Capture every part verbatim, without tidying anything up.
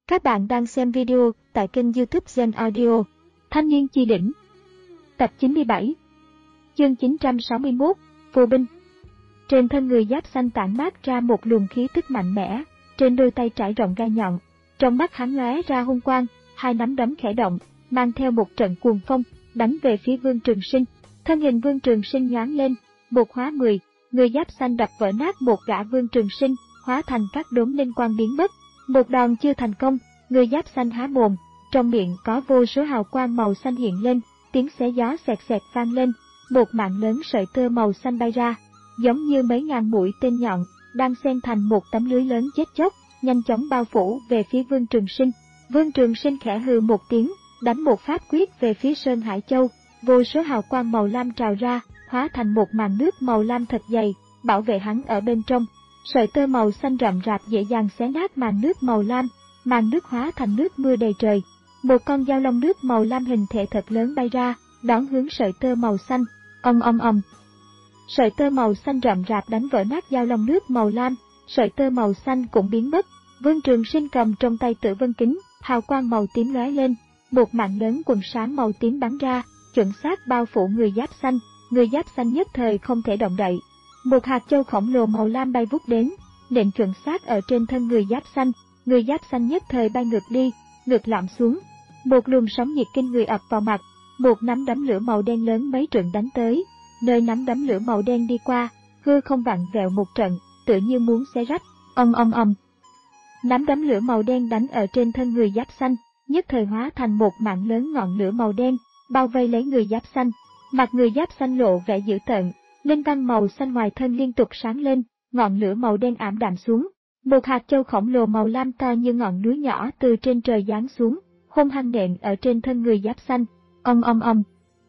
Các bạn đang xem video tại kênh YouTube Gen Audio. Thanh niên chi đỉnh. Tập chín mươi bảy. Chương chín trăm sáu mươi mốt. Phù binh. Trên thân người giáp xanh tản mát ra một luồng khí tức mạnh mẽ, trên đôi tay trải rộng gai nhọn. Trong mắt hắn lóe ra hung quang, hai nắm đấm khẽ động, mang theo một trận cuồng phong, đánh về phía Vương Trường Sinh. Thân hình Vương Trường Sinh nhoáng lên, một hóa mười, người giáp xanh đập vỡ nát một gã Vương Trường Sinh, hóa thành các đốm linh quang biến mất. Một đòn chưa thành công, người giáp xanh há mồm, trong miệng có vô số hào quang màu xanh hiện lên, tiếng xé gió xẹt xẹt vang lên, một mạng lớn sợi tơ màu xanh bay ra, giống như mấy ngàn mũi tên nhọn, đang xen thành một tấm lưới lớn chết chóc, nhanh chóng bao phủ về phía Vương Trường Sinh. Vương Trường Sinh khẽ hừ một tiếng, đánh một pháp quyết về phía Sơn Hải Châu, vô số hào quang màu lam trào ra, hóa thành một màn nước màu lam thật dày, bảo vệ hắn ở bên trong. Sợi tơ màu xanh rậm rạp dễ dàng xé nát màn nước màu lam, màn nước hóa thành nước mưa đầy trời. Một con dao long nước màu lam hình thể thật lớn bay ra, đón hướng sợi tơ màu xanh. Ong ong ong. Sợi tơ màu xanh rậm rạp đánh vỡ nát dao long nước màu lam, sợi tơ màu xanh cũng biến mất. Vương Trường Sinh cầm trong tay Tử Vân Kính, hào quang màu tím lóe lên, một mảng lớn quần sáng màu tím bắn ra, chuẩn xác bao phủ người giáp xanh. Người giáp xanh nhất thời không thể động đậy. Một hạt châu khổng lồ màu lam bay vút đến, nện chuẩn xác ở trên thân người giáp xanh. Người giáp xanh nhất thời bay ngược đi, ngược lặn xuống. Một luồng sóng nhiệt kinh người ập vào mặt, một nắm đấm lửa màu đen lớn mấy trượng đánh tới. Nơi nắm đấm lửa màu đen đi qua, hư không vặn vẹo một trận, tựa như muốn xé rách. Ong ong ong. Nắm đấm lửa màu đen đánh ở trên thân người giáp xanh, nhất thời hóa thành một mạng lớn ngọn lửa màu đen, bao vây lấy người giáp xanh. Mặt người giáp xanh lộ vẻ dữ tợn, linh văn màu xanh ngoài thân liên tục sáng lên, ngọn lửa màu đen ảm đạm xuống. Một hạt châu khổng lồ màu lam to như ngọn núi nhỏ từ trên trời giáng xuống, hung hăng nện ở trên thân người giáp xanh. Ong ong ong.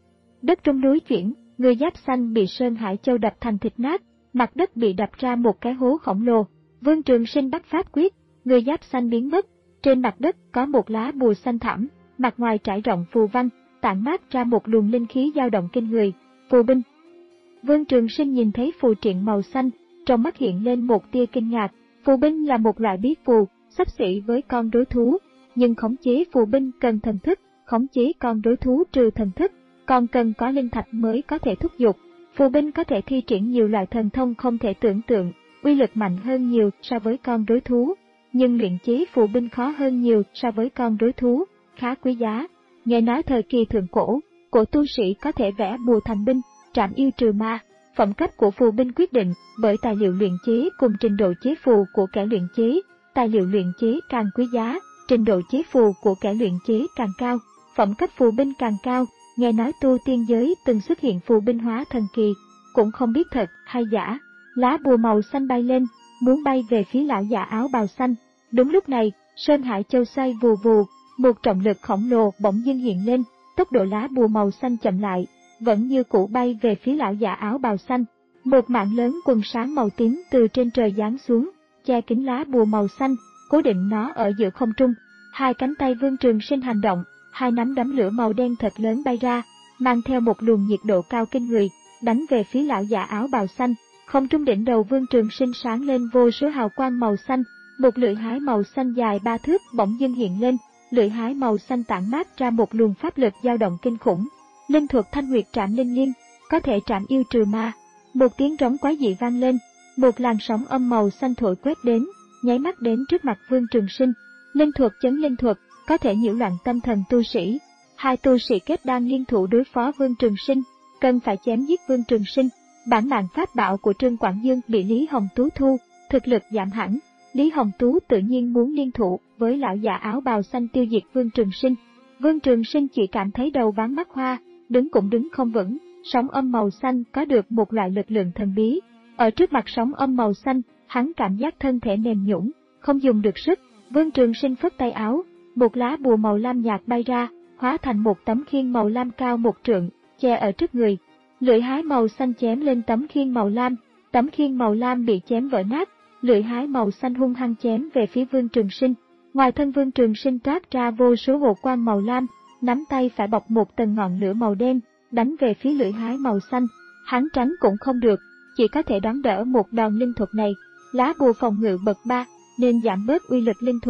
Đất trong núi chuyển, người giáp xanh bị Sơn Hải Châu đập thành thịt nát, mặt đất bị đập ra một cái hố khổng lồ. Vương Trường Sinh bắt pháp quyết, người giáp xanh biến mất. Trên mặt đất có một lá bùa xanh thẳm, mặt ngoài trải rộng phù văn, tản mát ra một luồng linh khí dao động kinh người. Phù binh. Vương Trường Sinh nhìn thấy phù triện màu xanh, trong mắt hiện lên một tia kinh ngạc. Phù binh là một loại bí phù, xấp xỉ với con rối thú, nhưng khống chế phù binh cần thần thức, khống chế con rối thú trừ thần thức, còn cần có linh thạch mới có thể thúc giục. Phù binh có thể thi triển nhiều loại thần thông không thể tưởng tượng, uy lực mạnh hơn nhiều so với con rối thú, nhưng luyện chế phù binh khó hơn nhiều so với con rối thú, khá quý giá. Nghe nói thời kỳ thượng cổ, cổ tu sĩ có thể vẽ bùa thành binh, trảm yêu trừ ma. Phẩm cấp của phù binh quyết định bởi tài liệu luyện chế cùng trình độ chế phù của kẻ luyện chế. Tài liệu luyện chế càng quý giá, trình độ chế phù của kẻ luyện chế càng cao. Phẩm cấp phù binh càng cao, nghe nói tu tiên giới từng xuất hiện phù binh hóa thần kỳ, cũng không biết thật hay giả. Lá bùa màu xanh bay lên, muốn bay về phía lão già áo bào xanh. Đúng lúc này, Sơn Hải Châu xoay vù vù, một trọng lực khổng lồ bỗng dưng hiện lên, tốc độ lá bùa màu xanh chậm lại, vẫn như cũ bay về phía lão già áo bào xanh. Một mạng lớn quần sáng màu tím từ trên trời giáng xuống, che kín lá bùa màu xanh, cố định nó ở giữa không trung. Hai cánh tay Vương Trường Sinh hành động, hai nắm đấm lửa màu đen thật lớn bay ra, mang theo một luồng nhiệt độ cao kinh người, đánh về phía lão già áo bào xanh. Không trung đỉnh đầu Vương Trường Sinh sáng lên vô số hào quang màu xanh, một lưỡi hái màu xanh dài ba thước bỗng dưng hiện lên, lưỡi hái màu xanh tản mát ra một luồng pháp lực dao động kinh khủng. Linh thuật Thanh Nguyệt Trảm Linh Liên, có thể trảm yêu trừ ma. Một tiếng trống quái dị vang lên, một làn sóng âm màu xanh thổi quét đến, nháy mắt đến trước mặt Vương Trường Sinh. Linh thuật Chấn Linh Thuật, có thể nhiễu loạn tâm thần tu sĩ. Hai tu sĩ kết đan liên thủ đối phó Vương Trường Sinh, cần phải chém giết Vương Trường Sinh. Bản mạng pháp bảo của Trương Quảng Dương bị Lý Hồng Tú thu, thực lực giảm hẳn. Lý Hồng Tú tự nhiên muốn liên thủ với lão già áo bào xanh tiêu diệt Vương Trường Sinh. Vương Trường Sinh chỉ cảm thấy đầu váng mắt hoa, đứng cũng đứng không vững. Sóng âm màu xanh có được một loại lực lượng thần bí. Ở trước mặt sóng âm màu xanh, hắn cảm giác thân thể mềm nhũn, không dùng được sức. Vương Trường Sinh phất tay áo, một lá bùa màu lam nhạt bay ra, hóa thành một tấm khiên màu lam cao một trượng, che ở trước người. Lưỡi hái màu xanh chém lên tấm khiên màu lam, tấm khiên màu lam bị chém vỡ nát. Lưỡi hái màu xanh hung hăng chém về phía Vương Trường Sinh. Ngoài thân Vương Trường Sinh toát ra vô số hồ quang màu lam, nắm tay phải bọc một tầng ngọn lửa màu đen, đánh về phía lưỡi hái màu xanh. Hắn tránh cũng không được, chỉ có thể đón đỡ một đòn linh thuật này. Lá bùa phòng ngự bậc ba, nên giảm bớt uy lực linh thuật.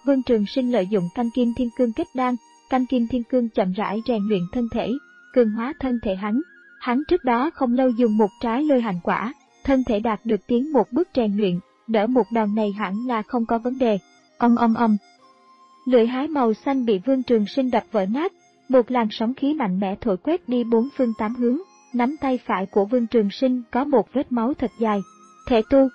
Vương Trường Sinh lợi dụng canh kim thiên cương kết đan, canh kim thiên cương chậm rãi rèn luyện thân thể, cường hóa thân thể hắn. Hắn trước đó không lâu dùng một trái lôi hành quả, thân thể đạt được tiến một bước rèn luyện, đỡ một đòn này hẳn là không có vấn đề. Ong ong ong. Lưỡi hái màu xanh bị Vương Trường Sinh đập vỡ nát, một làn sóng khí mạnh mẽ thổi quét đi bốn phương tám hướng. Nắm tay phải của Vương Trường Sinh có một vết máu thật dài. Thể tu.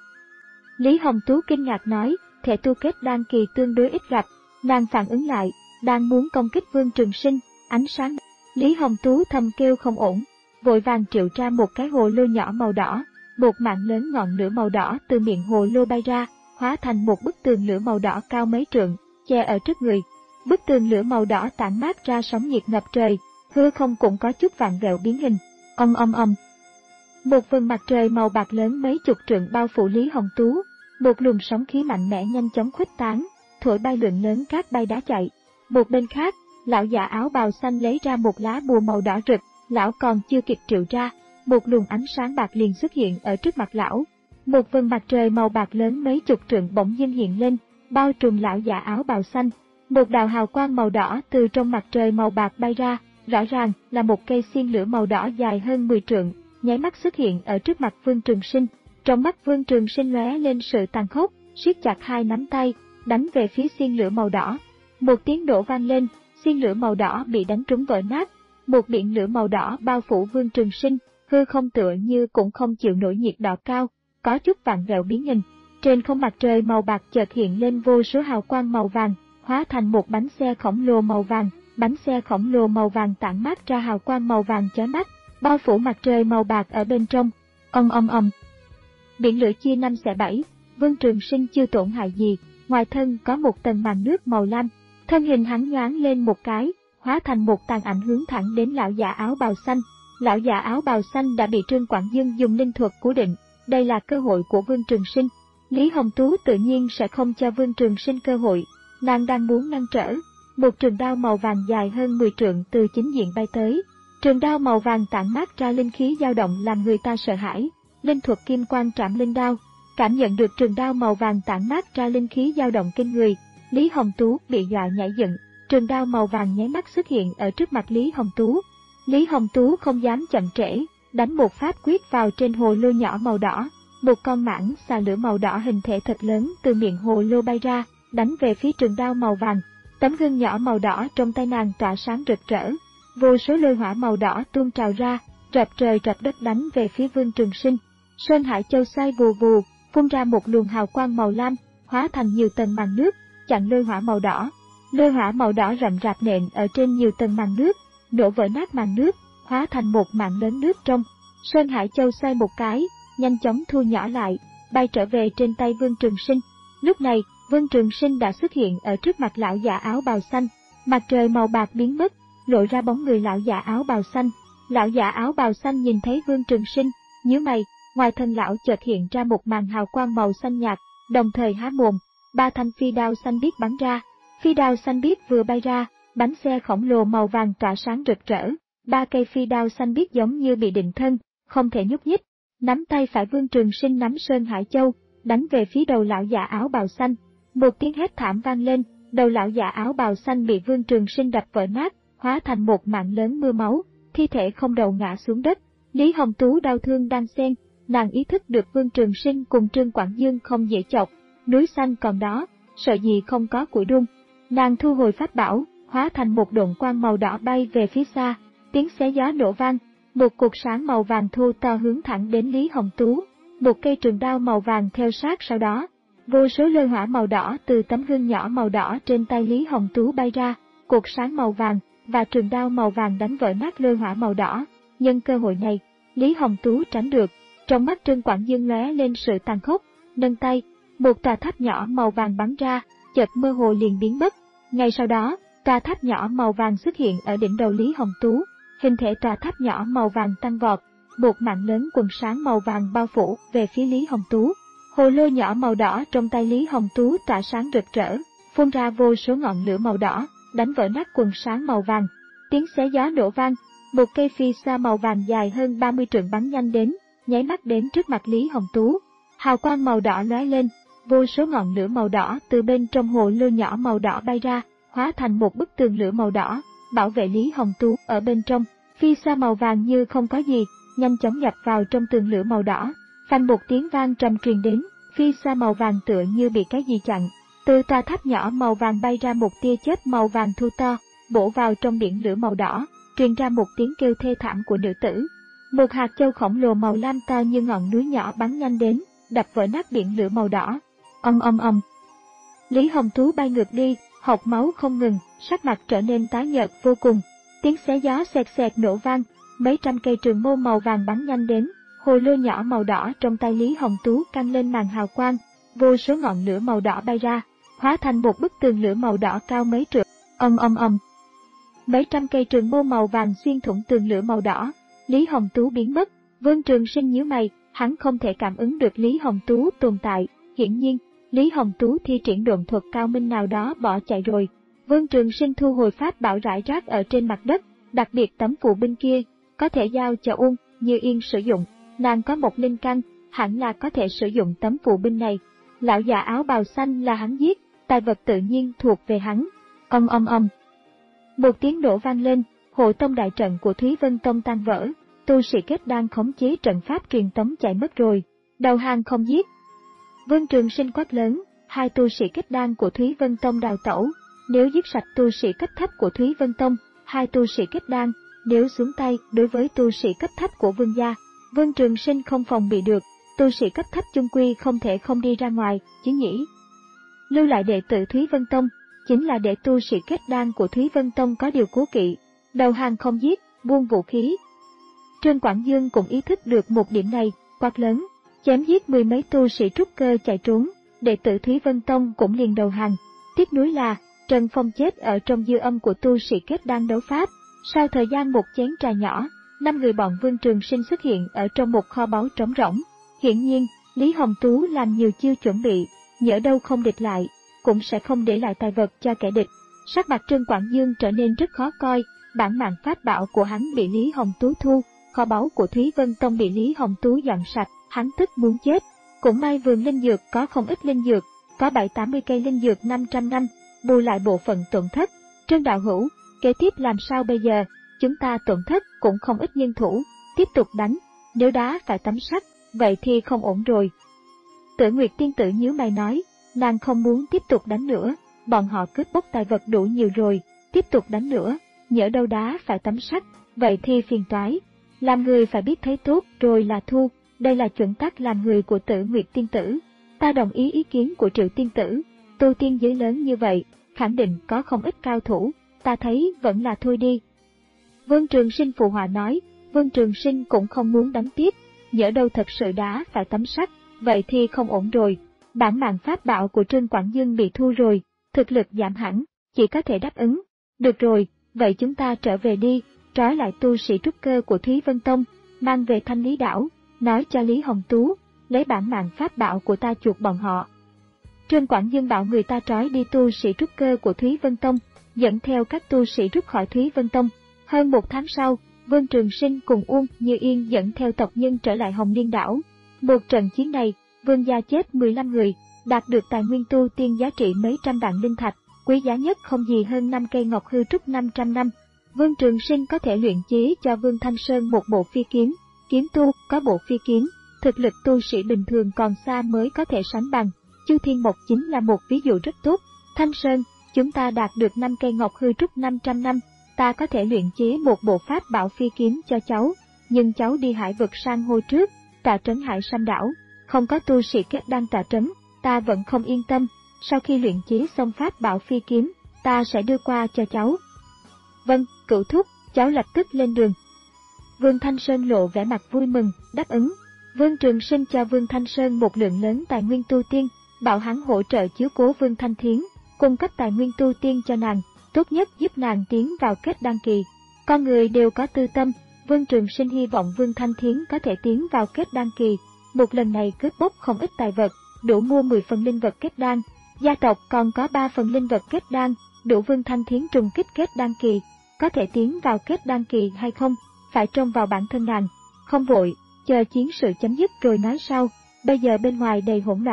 Lý Hồng Tú kinh ngạc nói, thể tu kết đan kỳ tương đối ít gặp. Nàng phản ứng lại, đang muốn công kích Vương Trường Sinh, ánh sáng. Lý Hồng Tú thầm kêu không ổn, vội vàng triệu ra một cái hồ lô nhỏ màu đỏ, một mạng lớn ngọn lửa màu đỏ từ miệng hồ lô bay ra, hóa thành một bức tường lửa màu đỏ cao mấy trượng, che ở trước người. Bức tường lửa màu đỏ tản mát ra sóng nhiệt ngập trời, hư không cũng có chút vặn vẹo biến hình. Ong ong ong. Một vầng mặt trời màu bạc lớn mấy chục trượng bao phủ Lý Hồng Tú, một luồng sóng khí mạnh mẽ nhanh chóng khuếch tán, thổi bay lượng lớn cát bay đá chạy. Một bên khác, lão già áo bào xanh lấy ra một lá bùa màu đỏ rực, lão còn chưa kịp triệu ra, một luồng ánh sáng bạc liền xuất hiện ở trước mặt lão. Một vầng mặt trời màu bạc lớn mấy chục trượng bỗng dưng hiện lên, bao trùm lão già áo bào xanh. Một đạo hào quang màu đỏ từ trong mặt trời màu bạc bay ra, rõ ràng là một cây xiên lửa màu đỏ dài hơn mười trượng, nháy mắt xuất hiện ở trước mặt Vương Trường Sinh. Trong mắt Vương Trường Sinh lóe lên sự tàn khốc, siết chặt hai nắm tay, đánh về phía xiên lửa màu đỏ. Một tiếng nổ vang lên, xiên lửa màu đỏ bị đánh trúng vỡ nát. Một biển lửa màu đỏ bao phủ Vương Trường Sinh, hư không tựa như cũng không chịu nổi nhiệt độ cao, có chút vặn vẹo biến hình. Trên không mặt trời màu bạc chợt hiện lên vô số hào quang màu vàng, hóa thành một bánh xe khổng lồ màu vàng. Bánh xe khổng lồ màu vàng tản mát ra hào quang màu vàng chói mắt, bao phủ mặt trời màu bạc ở bên trong. Ong ong ong. Biển lửa chia năm xẻ bảy, Vương Trường Sinh chưa tổn hại gì, ngoài thân có một tầng màn nước màu lam, thân hình hắn nhoáng lên một cái, hóa thành một tàn ảnh hướng thẳng đến lão già áo bào xanh. Lão già áo bào xanh đã bị Trương Quảng Dương dùng linh thuật cố định, đây là cơ hội của Vương Trường Sinh. Lý Hồng Tú tự nhiên sẽ không cho Vương Trường Sinh cơ hội, nàng đang muốn ngăn trở. Một trường đao màu vàng dài hơn mười trượng từ chính diện bay tới. Trường đao màu vàng tản mát ra linh khí dao động làm người ta sợ hãi. Linh thuật kim quang trảm linh đao, cảm nhận được trường đao màu vàng tản mát ra linh khí dao động kinh người, Lý Hồng Tú bị dọa nhảy dựng. Trường đao màu vàng nháy mắt xuất hiện ở trước mặt Lý Hồng Tú. Lý Hồng Tú không dám chậm trễ, đánh một pháp quyết vào trên hồ lô nhỏ màu đỏ. Một con mãng xà lửa màu đỏ hình thể thật lớn từ miệng hồ lô bay ra, đánh về phía trường đao màu vàng. Tấm gương nhỏ màu đỏ trong tay nàng tỏa sáng rực rỡ, vô số lôi hỏa màu đỏ tuôn trào ra, rập trời rập đất đánh về phía Vương Trường Sinh. Sơn Hải Châu xoay vù vù, phun ra một luồng hào quang màu lam, hóa thành nhiều tầng màn nước, chặn lôi hỏa màu đỏ. Lôi hỏa màu đỏ rậm rạp nện ở trên nhiều tầng màn nước, nổ vỡ nát màn nước, hóa thành một mảng lớn nước trong. Sơn Hải Châu xoay một cái, nhanh chóng thu nhỏ lại, bay trở về trên tay Vương Trường Sinh. Lúc này, Vương Trường Sinh đã xuất hiện ở trước mặt lão già áo bào xanh. Mặt trời màu bạc biến mất, lộ ra bóng người lão già áo bào xanh. Lão già áo bào xanh nhìn thấy Vương Trường Sinh, nhíu mày, ngoài thân lão chợt hiện ra một màn hào quang màu xanh nhạt, đồng thời há mồm, ba thanh phi đao xanh biếc bắn ra. Phi đao xanh biếc vừa bay ra, bánh xe khổng lồ màu vàng tỏa sáng rực rỡ. Ba cây phi đao xanh biếc giống như bị định thân, không thể nhúc nhích. Nắm tay phải Vương Trường Sinh nắm Sơn Hải Châu, đánh về phía đầu lão già áo bào xanh. Một tiếng hét thảm vang lên, đầu lão già áo bào xanh bị Vương Trường Sinh đập vỡ nát, hóa thành một mảng lớn mưa máu, thi thể không đầu ngã xuống đất. Lý Hồng Tú đau thương đan xen, nàng ý thức được Vương Trường Sinh cùng Trương Quảng Dương không dễ chọc, núi xanh còn đó, sợ gì không có củi đun. Nàng thu hồi pháp bảo, hóa thành một độn quang màu đỏ bay về phía xa, tiếng xé gió nổ vang, một cột sáng màu vàng thu to hướng thẳng đến Lý Hồng Tú, một cây trường đao màu vàng theo sát sau đó. Vô số lôi hỏa màu đỏ từ tấm gương nhỏ màu đỏ trên tay Lý Hồng Tú bay ra, cột sáng màu vàng và trường đao màu vàng đánh vỡ nát lôi hỏa màu đỏ. Nhân cơ hội này, Lý Hồng Tú tránh được. Trong mắt Trương Quảng Dương lóe lên sự tàn khốc, nâng tay, một tòa tháp nhỏ màu vàng bắn ra, chợt mơ hồ liền biến mất. Ngay sau đó, tòa tháp nhỏ màu vàng xuất hiện ở đỉnh đầu Lý Hồng Tú, hình thể tòa tháp nhỏ màu vàng tăng vọt, một mảng lớn quần sáng màu vàng bao phủ về phía Lý Hồng Tú. Hồ lô nhỏ màu đỏ trong tay Lý Hồng Tú tỏa sáng rực rỡ, phun ra vô số ngọn lửa màu đỏ, đánh vỡ nát quần sáng màu vàng. Tiếng xé gió nổ vang, một cây phi sa màu vàng dài hơn ba mươi trượng bắn nhanh đến, nháy mắt đến trước mặt Lý Hồng Tú. Hào quang màu đỏ lóe lên, vô số ngọn lửa màu đỏ từ bên trong hồ lô nhỏ màu đỏ bay ra, hóa thành một bức tường lửa màu đỏ, bảo vệ Lý Hồng Tú ở bên trong. Phi sa màu vàng như không có gì, nhanh chóng nhập vào trong tường lửa màu đỏ. Phanh một tiếng vang trầm truyền đến, phi sa màu vàng tựa như bị cái gì chặn. Từ tòa tháp nhỏ màu vàng bay ra một tia chớp màu vàng thu to, bổ vào trong biển lửa màu đỏ, truyền ra một tiếng kêu thê thảm của nữ tử. Một hạt châu khổng lồ màu lam to như ngọn núi nhỏ bắn nhanh đến, đập vỡ nát biển lửa màu đỏ. Ong ong ong. Lý Hồng Tú bay ngược đi, hộc máu không ngừng, sắc mặt trở nên tái nhợt vô cùng. Tiếng xé gió xẹt xẹt nổ vang, mấy trăm cây trường mâu màu vàng bắn nhanh đến, hồ lô nhỏ màu đỏ trong tay Lý Hồng Tú căng lên màn hào quang, vô số ngọn lửa màu đỏ bay ra, hóa thành một bức tường lửa màu đỏ cao mấy trượng. Ong ong ong. Mấy trăm cây trường mâu màu vàng xuyên thủng tường lửa màu đỏ, Lý Hồng Tú biến mất. Vương Trường Sinh nhíu mày, hắn không thể cảm ứng được Lý Hồng Tú tồn tại, hiển nhiên, Lý Hồng Tú thi triển độn thuật cao minh nào đó bỏ chạy rồi. Vương Trường Sinh thu hồi pháp bảo rải rác ở trên mặt đất, đặc biệt tấm phù binh kia, có thể giao cho Uông Như Yên sử dụng, nàng có một linh căn, hẳn là có thể sử dụng tấm phù binh này. Lão già áo bào xanh là hắn giết, tài vật tự nhiên thuộc về hắn. Ong ong ong. Một tiếng nổ vang lên, hộ tông đại trận của Thúy Vân Tông tan vỡ, tu sĩ kết đan khống chế trận pháp truyền tống chạy mất rồi, đầu hàng không giết. Vương Trường Sinh quát lớn, hai tu sĩ kết đan của Thúy Vân Tông đào tẩu, nếu giết sạch tu sĩ cấp thấp của Thúy Vân Tông, hai tu sĩ kết đan, nếu xuống tay đối với tu sĩ cấp thấp của Vương gia, Vương Trường Sinh không phòng bị được, tu sĩ cấp thấp chung quy không thể không đi ra ngoài, chứ nhỉ. Lưu lại đệ tử Thúy Vân Tông, chính là để tu sĩ kết đan của Thúy Vân Tông có điều cố kỵ, đầu hàng không giết, buông vũ khí. Trương Quảng Dương cũng ý thức được một điểm này, quát lớn, chém giết mười mấy tu sĩ trúc cơ chạy trốn, đệ tử Thúy Vân Tông cũng liền đầu hàng. Tiếc nuối là, Trần Phong chết ở trong dư âm của tu sĩ kết đan đấu pháp. Sau thời gian một chén trà nhỏ, năm người bọn Vương Trường Sinh xuất hiện ở trong một kho báu trống rỗng. Hiển nhiên, Lý Hồng Tú làm nhiều chiêu chuẩn bị, nhỡ đâu không địch lại, cũng sẽ không để lại tài vật cho kẻ địch. Sắc mặt Trương Quảng Dương trở nên rất khó coi, bản mạng pháp bảo của hắn bị Lý Hồng Tú thu, kho báu của Thúy Vân Tông bị Lý Hồng Tú dọn sạch, hắn tức muốn chết. Cũng may vườn linh dược có không ít linh dược, có bảy tám mươi cây linh dược năm trăm năm, bù lại bộ phận tổn thất. Trương đạo hữu, kế tiếp làm sao bây giờ? Chúng ta tổn thất cũng không ít nhân thủ, tiếp tục đánh, nếu đá phải tấm sắt, vậy thì không ổn rồi. Tử Nguyệt tiên tử nhíu mày nói, nàng không muốn tiếp tục đánh nữa, bọn họ cướp bóc tài vật đủ nhiều rồi, tiếp tục đánh nữa, nhỡ đâu đá phải tấm sắt, vậy thì phiền toái. Làm người phải biết thấy tốt rồi là thu, đây là chuẩn tắc làm người của Tử Nguyệt tiên tử. Ta đồng ý ý kiến của Triệu tiên tử, tu tiên giới lớn như vậy, khẳng định có không ít cao thủ, ta thấy vẫn là thôi đi. Vương Trường Sinh phụ họa nói, Vương Trường Sinh cũng không muốn đánh tiếp, nhỡ đâu thật sự đá phải tấm sắt, vậy thì không ổn rồi. Bản mạng pháp bảo của Trương Quảng Dương bị thu rồi, thực lực giảm hẳn, chỉ có thể đáp ứng. Được rồi, vậy chúng ta trở về đi, trói lại tu sĩ trúc cơ của Thúy Vân Tông, mang về Thanh Lý Đảo, nói cho Lý Hồng Tú, lấy bản mạng pháp bảo của ta chuộc bọn họ. Trương Quảng Dương bảo người ta trói đi tu sĩ trúc cơ của Thúy Vân Tông, dẫn theo các tu sĩ rút khỏi Thúy Vân Tông. Hơn một tháng sau, Vương Trường Sinh cùng Uông Như Yên dẫn theo tộc nhân trở lại Hồng Liên Đảo. Một trận chiến này, Vương gia chết mười lăm người, đạt được tài nguyên tu tiên giá trị mấy trăm vạn linh thạch, quý giá nhất không gì hơn năm cây ngọc hư trúc năm trăm năm. Vương Trường Sinh có thể luyện chế cho Vương Thanh Sơn một bộ phi kiếm, kiếm tu có bộ phi kiếm, thực lực tu sĩ bình thường còn xa mới có thể sánh bằng. Chu Thiên Mộc chính là một ví dụ rất tốt. Thanh Sơn, chúng ta đạt được năm cây ngọc hư trúc năm trăm năm, ta có thể luyện chế một bộ pháp bảo phi kiếm cho cháu, nhưng cháu đi hải vực sang hô trước, tọa trấn Hải Sam đảo, không có tu sĩ kết đan tọa trấn, ta vẫn không yên tâm. Sau khi luyện chế xong pháp bảo phi kiếm, ta sẽ đưa qua cho cháu. Vâng, cửu thúc, cháu lập tức lên đường. Vương Thanh Sơn lộ vẻ mặt vui mừng, đáp ứng. Vương Trường Sinh cho Vương Thanh Sơn một lượng lớn tài nguyên tu tiên, bảo hắn hỗ trợ chiếu cố Vương Thanh Thiến, cung cấp tài nguyên tu tiên cho nàng, tốt nhất giúp nàng tiến vào kết đan kỳ. Con người đều có tư tâm, Vương Trường Sinh hy vọng Vương Thanh Thiến có thể tiến vào kết đan kỳ. Một lần này cướp bóc không ít tài vật, đủ mua mười phần linh vật kết đan. Gia tộc còn có ba phần linh vật kết đan, đủ Vương Thanh Thiến trùng kích kết đan kỳ. Có thể tiến vào kết đan kỳ hay không, phải trông vào bản thân nàng. Không vội, chờ chiến sự chấm dứt rồi nói sau. Bây giờ bên ngoài đầy hỗn loạn,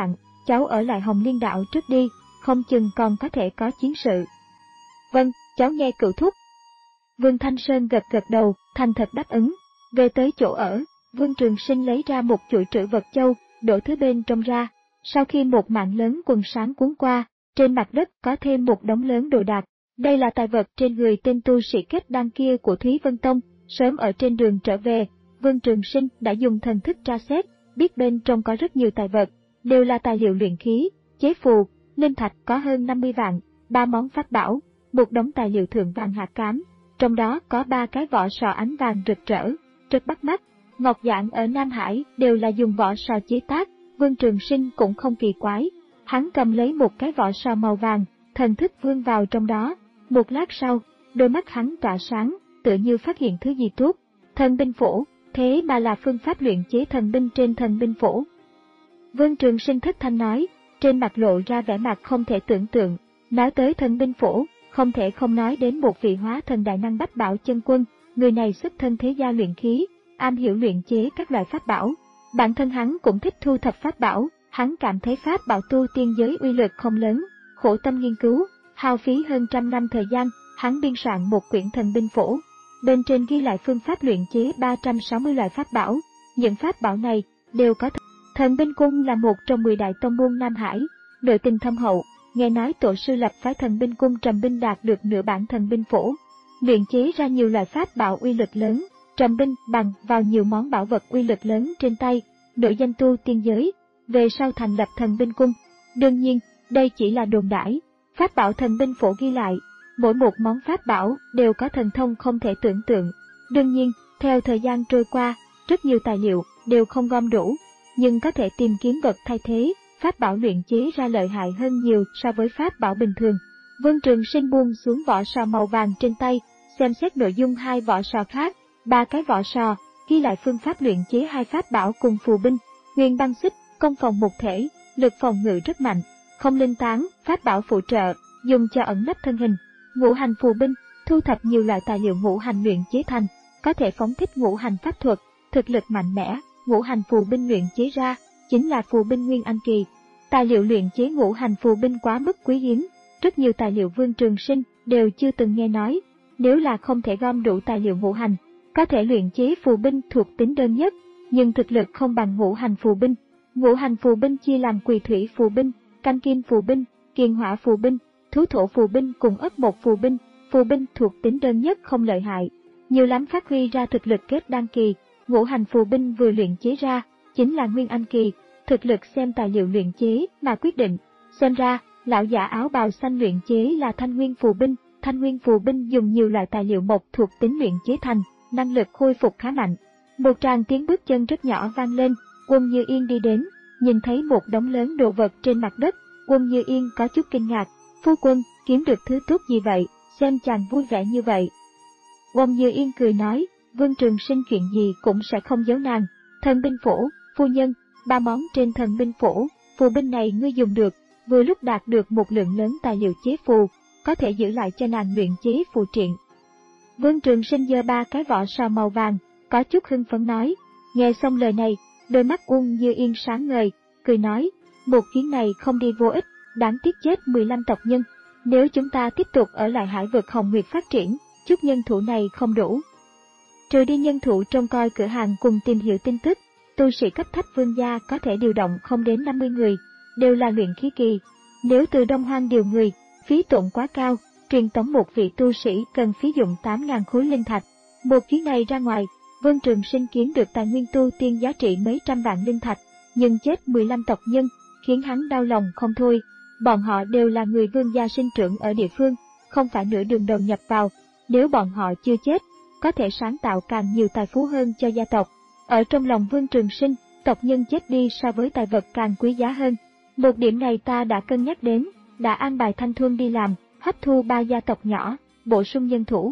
cháu ở lại Hồng Liên Đạo trước đi, không chừng còn có thể có chiến sự. Vâng, cháu nghe cửu thúc. Vương Thanh Sơn gật gật đầu, thành thật đáp ứng. Về tới chỗ ở, Vương Trường Sinh lấy ra một chuỗi trữ vật châu, đổ thứ bên trong ra. Sau khi một mạng lớn quần sáng cuốn qua, trên mặt đất có thêm một đống lớn đồ đạc. Đây là tài vật trên người tên tu sĩ kết đan kia của Thúy Vân Tông. Sớm ở trên đường trở về, Vương Trường Sinh đã dùng thần thức tra xét, biết bên trong có rất nhiều tài vật, đều là tài liệu luyện khí, chế phù, linh thạch có hơn năm mươi vạn, ba món pháp bảo, một đống tài liệu thượng vàng hạ cám, trong đó có ba cái vỏ sò ánh vàng rực rỡ, rất bắt mắt. Ngọc Giản ở Nam Hải đều là dùng vỏ sò chế tác, Vương Trường Sinh cũng không kỳ quái. Hắn cầm lấy một cái vỏ sò màu vàng, thần thức vươn vào trong đó. Một lát sau, đôi mắt hắn tỏa sáng, tựa như phát hiện thứ gì tốt. Thần binh phủ, thế mà là phương pháp luyện chế thần binh trên thần binh phủ. Vương Trường Sinh thất thanh nói, trên mặt lộ ra vẻ mặt không thể tưởng tượng. Nói tới thần binh phủ, không thể không nói đến một vị hóa thần đại năng Bách Bảo Chân Quân. Người này xuất thân thế gia luyện khí, am hiểu luyện chế các loại pháp bảo. Bản thân hắn cũng thích thu thập pháp bảo, hắn cảm thấy pháp bảo tu tiên giới uy lực không lớn, khổ tâm nghiên cứu, hao phí hơn trăm năm thời gian, hắn biên soạn một quyển thần binh phổ. Bên trên ghi lại phương pháp luyện chế ba trăm sáu mươi loại pháp bảo. Những pháp bảo này đều có th thần binh cung là một trong mười đại tông môn Nam Hải, nội tình thâm hậu. Nghe nói tổ sư lập phái thần binh cung Trầm Binh đạt được nửa bản thần binh phổ, luyện chế ra nhiều loại pháp bảo uy lực lớn. Trầm Binh bằng vào nhiều món bảo vật uy lực lớn trên tay, nổi danh tu tiên giới, về sau thành lập thần binh cung. Đương nhiên, đây chỉ là đồn đãi. Pháp bảo thần binh phổ ghi lại, mỗi một món pháp bảo đều có thần thông không thể tưởng tượng. Đương nhiên, theo thời gian trôi qua, rất nhiều tài liệu đều không gom đủ, nhưng có thể tìm kiếm vật thay thế. Pháp bảo luyện chế ra lợi hại hơn nhiều so với pháp bảo bình thường. Vương Trường Sinh buông xuống vỏ sò màu vàng trên tay, xem xét nội dung hai vỏ sò khác. Ba cái vỏ sò ghi lại phương pháp luyện chế hai pháp bảo cùng phù binh. Huyền băng xích, công phòng một thể, lực phòng ngự rất mạnh. Không linh tán, pháp bảo phụ trợ, dùng cho ẩn nấp thân hình. Ngũ hành phù binh, thu thập nhiều loại tài liệu ngũ hành luyện chế thành, có thể phóng thích ngũ hành pháp thuật, thực lực mạnh mẽ. Ngũ hành phù binh luyện chế ra chính là phù binh Nguyên Anh kỳ. Tài liệu luyện chế ngũ hành phù binh quá mức quý hiếm, rất nhiều tài liệu Vương Trường Sinh đều chưa từng nghe nói. Nếu là không thể gom đủ tài liệu ngũ hành, có thể luyện chế phù binh thuộc tính đơn nhất, nhưng thực lực không bằng ngũ hành phù binh. Ngũ hành phù binh chia làm quỳ thủy phù binh, canh kim phù binh, kiền hỏa phù binh, thú thổ phù binh cùng ất mộc phù binh. Phù binh thuộc tính đơn nhất không lợi hại, nhiều lắm phát huy ra thực lực kết đan kỳ. Ngũ hành phù binh vừa luyện chế ra chính là Nguyên Anh kỳ, thực lực xem tài liệu luyện chế mà quyết định. Xem ra, lão giả áo bào xanh luyện chế là thanh nguyên phù binh. Thanh nguyên phù binh dùng nhiều loại tài liệu mộc thuộc tính luyện chế thành, năng lực khôi phục khá mạnh. Một tràng tiếng bước chân rất nhỏ vang lên, Quân Như Yên đi đến, nhìn thấy một đống lớn đồ vật trên mặt đất, Quân Như Yên có chút kinh ngạc. Phu quân, kiếm được thứ tốt gì vậy, xem chàng vui vẻ như vậy. Quân Như Yên cười nói, Vương Trường Sinh chuyện gì cũng sẽ không giấu nàng. Thần binh phổ, phu nhân, ba món trên thần binh phổ, phù binh này ngươi dùng được, vừa lúc đạt được một lượng lớn tài liệu chế phù, có thể giữ lại cho nàng luyện chế phù triện. Vương Trường Sinh giơ ba cái vỏ sò màu vàng, có chút hưng phấn nói. Nghe xong lời này, đôi mắt Quân Như Yên sáng ngời, cười nói, một chuyến này không đi vô ích, đáng tiếc chết mười lăm tộc nhân. Nếu chúng ta tiếp tục ở lại hải vực Hồng Nguyệt phát triển, chút nhân thủ này không đủ. Trừ đi nhân thủ trông coi cửa hàng cùng tìm hiểu tin tức, tu sĩ cấp thấp vương gia có thể điều động không đến năm mươi người, đều là luyện khí kỳ. Nếu từ Đông Hoang điều người, phí tổn quá cao, truyền tống một vị tu sĩ cần phí dụng tám nghìn khối linh thạch. Một chuyến này ra ngoài, Vương Trường Sinh kiếm được tài nguyên tu tiên giá trị mấy trăm vạn linh thạch, nhưng chết mười lăm tộc nhân, khiến hắn đau lòng không thôi. Bọn họ đều là người vương gia sinh trưởng ở địa phương, không phải nửa đường đầu nhập vào. Nếu bọn họ chưa chết, có thể sáng tạo càng nhiều tài phú hơn cho gia tộc. Ở trong lòng Vương Trường Sinh, tộc nhân chết đi so với tài vật càng quý giá hơn. Một điểm này ta đã cân nhắc đến, đã an bài Thanh Thuân đi làm, hấp thu ba gia tộc nhỏ, bổ sung nhân thủ.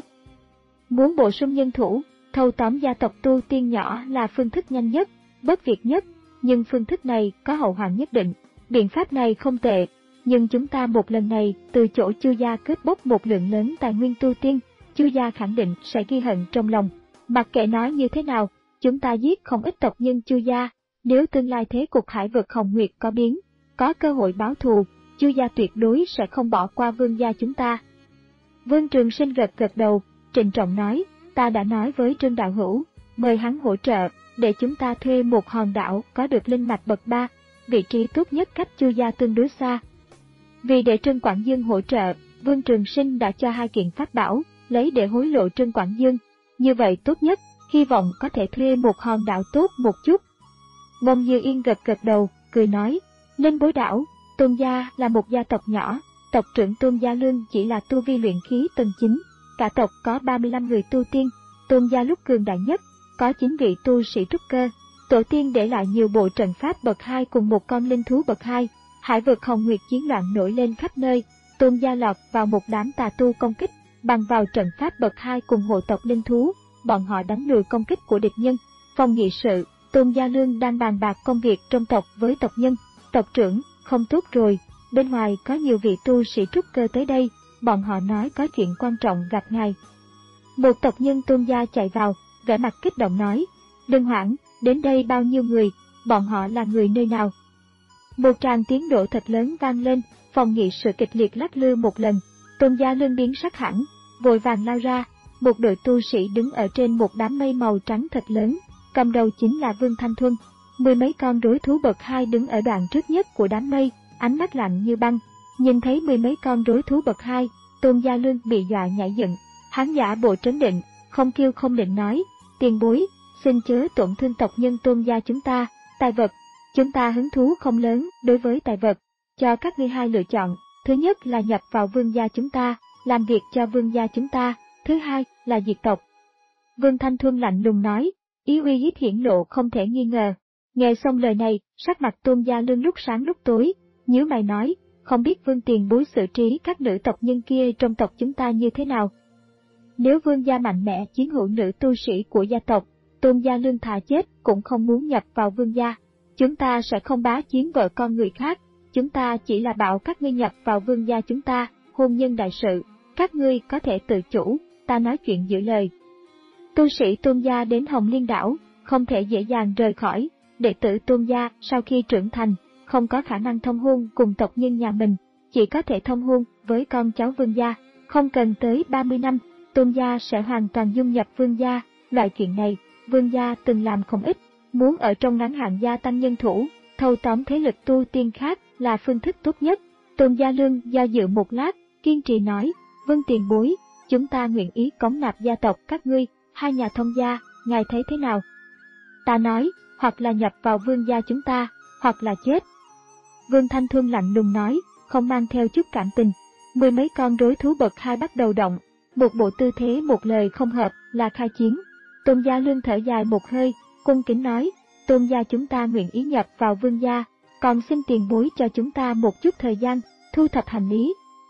Muốn bổ sung nhân thủ, thâu tóm gia tộc tu tiên nhỏ là phương thức nhanh nhất, bất việt nhất, nhưng phương thức này có hậu hoạn nhất định. Biện pháp này không tệ, nhưng chúng ta một lần này từ chỗ Chu gia cướp bóc một lượng lớn tài nguyên tu tiên, Chu gia khẳng định sẽ ghi hận trong lòng. Mặc kệ nói như thế nào, chúng ta giết không ít tộc nhân Chu gia, nếu tương lai thế cục hải vực Hồng Nguyệt có biến, có cơ hội báo thù, Chu gia tuyệt đối sẽ không bỏ qua Vương gia chúng ta. Vương Trường Sinh gật gật đầu, trịnh trọng nói, ta đã nói với Trương đạo hữu, mời hắn hỗ trợ, để chúng ta thuê một hòn đảo có được linh mạch bậc ba, vị trí tốt nhất cách Chu gia tương đối xa. Vì để Trương Quảng Dương hỗ trợ, Vương Trường Sinh đã cho hai kiện pháp bảo, lấy để hối lộ Trương Quảng Dương. Như vậy tốt nhất, hy vọng có thể thuê một hòn đảo tốt một chút. Mông Như Yên gật gật đầu, cười nói, Linh Bối đảo, Tôn gia là một gia tộc nhỏ, tộc trưởng Tôn Gia Lương chỉ là tu vi luyện khí tầng chín, cả tộc có ba mươi lăm người tu tiên, Tôn gia lúc cường đại nhất, có chín vị tu sĩ trúc cơ, tổ tiên để lại nhiều bộ trận pháp bậc hai cùng một con linh thú bậc hai, hải vực Hồng Nguyệt chiến loạn nổi lên khắp nơi, Tôn gia lọt vào một đám tà tu công kích, bằng vào trận pháp bậc hai cùng hộ tộc linh thú, bọn họ đánh lùi công kích của địch nhân. Phòng nghị sự, Tôn Gia Lương đang bàn bạc công việc trong tộc với tộc nhân, tộc trưởng, không tốt rồi, bên ngoài có nhiều vị tu sĩ trúc cơ tới đây, bọn họ nói có chuyện quan trọng gặp ngài. Một tộc nhân Tôn gia chạy vào, vẻ mặt kích động nói, đừng hoảng, đến đây bao nhiêu người, bọn họ là người nơi nào? Một tràng tiếng nổ thật lớn vang lên, phòng nghị sự kịch liệt lắc lư một lần, Tôn Gia Lương biến sắc hẳn, vội vàng lao ra, một đội tu sĩ đứng ở trên một đám mây màu trắng thật lớn, cầm đầu chính là Vương Thanh Thuân. Mười mấy con đối thú bậc hai đứng ở đoạn trước nhất của đám mây, ánh mắt lạnh như băng. Nhìn thấy mười mấy con đối thú bậc hai, Tôn Gia Lương bị dọa nhảy dựng. Hắn giả bộ trấn định, không kêu không định nói, tiền bối, xin chớ tổn thương tộc nhân Tôn gia chúng ta, tài vật. Chúng ta hứng thú không lớn đối với tài vật, cho các ngươi hai lựa chọn, thứ nhất là nhập vào Vương gia chúng ta, làm việc cho Vương gia chúng ta, thứ hai là diệt tộc. Vương Thanh Thuân lạnh lùng nói, ý uy hiếp hiển lộ không thể nghi ngờ. Nghe xong lời này, sắc mặt Tôn Gia Lương lúc sáng lúc tối, nhíu mày nói, không biết Vương tiền bối xử trí các nữ tộc nhân kia trong tộc chúng ta như thế nào. Nếu Vương gia mạnh mẽ chiến hữu nữ tu sĩ của gia tộc, Tôn Gia Lương thà chết cũng không muốn nhập vào Vương gia. Chúng ta sẽ không bá chiếm vợ con người khác, chúng ta chỉ là bảo các ngươi nhập vào Vương gia chúng ta, hôn nhân đại sự, các ngươi có thể tự chủ, ta nói chuyện giữ lời. Tu sĩ Tôn gia đến Hồng Liên đảo, không thể dễ dàng rời khỏi, đệ tử Tôn gia sau khi trưởng thành, không có khả năng thông hôn cùng tộc nhân nhà mình, chỉ có thể thông hôn với con cháu Vương gia, không cần tới ba mươi năm, Tôn gia sẽ hoàn toàn dung nhập Vương gia, loại chuyện này, Vương gia từng làm không ít, muốn ở trong ngắn hạn gia tăng nhân thủ, thâu tóm thế lực tu tiên khác là phương thức tốt nhất. Tôn Gia Lương do dự một lát, kiên trì nói, Vương tiền bối, chúng ta nguyện ý cống nạp gia tộc các ngươi, hai nhà thông gia, ngài thấy thế nào? Ta nói, hoặc là nhập vào Vương gia chúng ta, hoặc là chết. Vương Thanh Thuân lạnh lùng nói, không mang theo chút cảm tình. Mười mấy con rối thú bậc hai bắt đầu động, một bộ tư thế một lời không hợp là khai chiến. Tôn Gia Lương thở dài một hơi, cung kính nói, Tôn gia chúng ta nguyện ý nhập vào Vương gia, còn xin tiền bối cho chúng ta một chút thời gian, thu thập hành lý.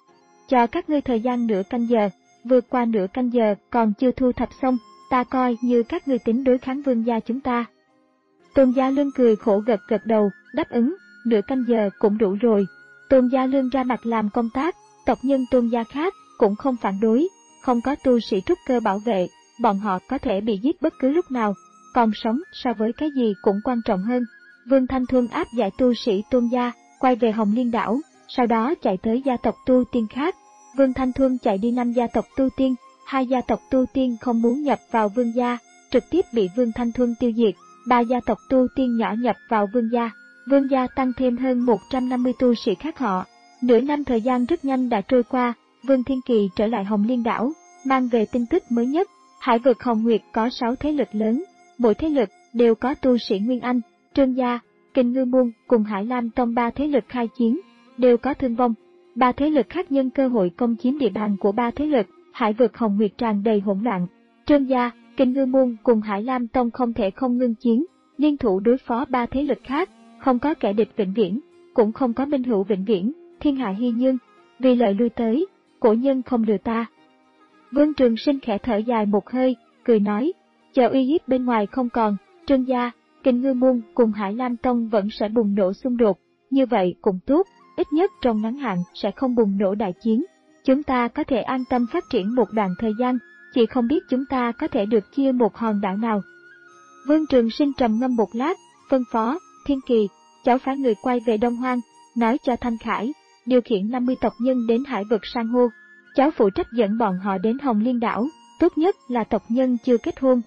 Cho các ngươi thời gian nửa canh giờ, vượt qua nửa canh giờ còn chưa thu thập xong, ta coi như các ngươi tính đối kháng Vương gia chúng ta. Tôn Gia Lương cười khổ gật gật đầu, đáp ứng, nửa canh giờ cũng đủ rồi. Tôn Gia Lương ra mặt làm công tác, tộc nhân Tôn gia khác cũng không phản đối, không có tu sĩ trúc cơ bảo vệ, bọn họ có thể bị giết bất cứ lúc nào, còn sống so với cái gì cũng quan trọng hơn. Vương Thanh Thuân áp giải tu sĩ Tôn gia, quay về Hồng Liên đảo, sau đó chạy tới gia tộc tu tiên khác. Vương Thanh Thuân chạy đi năm gia tộc tu tiên, hai gia tộc tu tiên không muốn nhập vào Vương gia, trực tiếp bị Vương Thanh Thuân tiêu diệt. Ba gia tộc tu tiên nhỏ nhập vào Vương gia, Vương gia tăng thêm hơn một trăm năm mươi tu sĩ khác họ. Nửa năm thời gian rất nhanh đã trôi qua, Vương Thiên Kỳ trở lại Hồng Liên đảo, mang về tin tức mới nhất. Hải vực Hồng Nguyệt có sáu thế lực lớn, mỗi thế lực đều có tu sĩ Nguyên Anh, Trương gia, Kình Ngư Môn cùng Hải Lam Tông ba thế lực khai chiến, đều có thương vong. Ba thế lực khác nhân cơ hội công chiếm địa bàn của ba thế lực, hải vực Hồng Nguyệt tràn đầy hỗn loạn. Trương gia, Kình Ngư Môn cùng Hải Lam Tông không thể không ngưng chiến, liên thủ đối phó ba thế lực khác, không có kẻ địch vĩnh viễn, cũng không có minh hữu vĩnh viễn, thiên hạ hy nhương, vì lợi lui tới, cổ nhân không lừa ta. Vương Trường Sinh khẽ thở dài một hơi, cười nói, chờ uy hiếp bên ngoài không còn, Trương gia, Kình Ngư Môn cùng Hải Lam Tông vẫn sẽ bùng nổ xung đột, như vậy cũng tốt, ít nhất trong ngắn hạn sẽ không bùng nổ đại chiến. Chúng ta có thể an tâm phát triển một đoạn thời gian, chỉ không biết chúng ta có thể được chia một hòn đảo nào. Vương Trường Sinh trầm ngâm một lát, phân phó, Thiên Kỳ, cháu phái người quay về Đông Hoang, nói cho Thanh Khải, điều khiển năm mươi tộc nhân đến hải vực san hô. Cháu phụ trách dẫn bọn họ đến Hồng Liên đảo, tốt nhất là tộc nhân chưa kết hôn.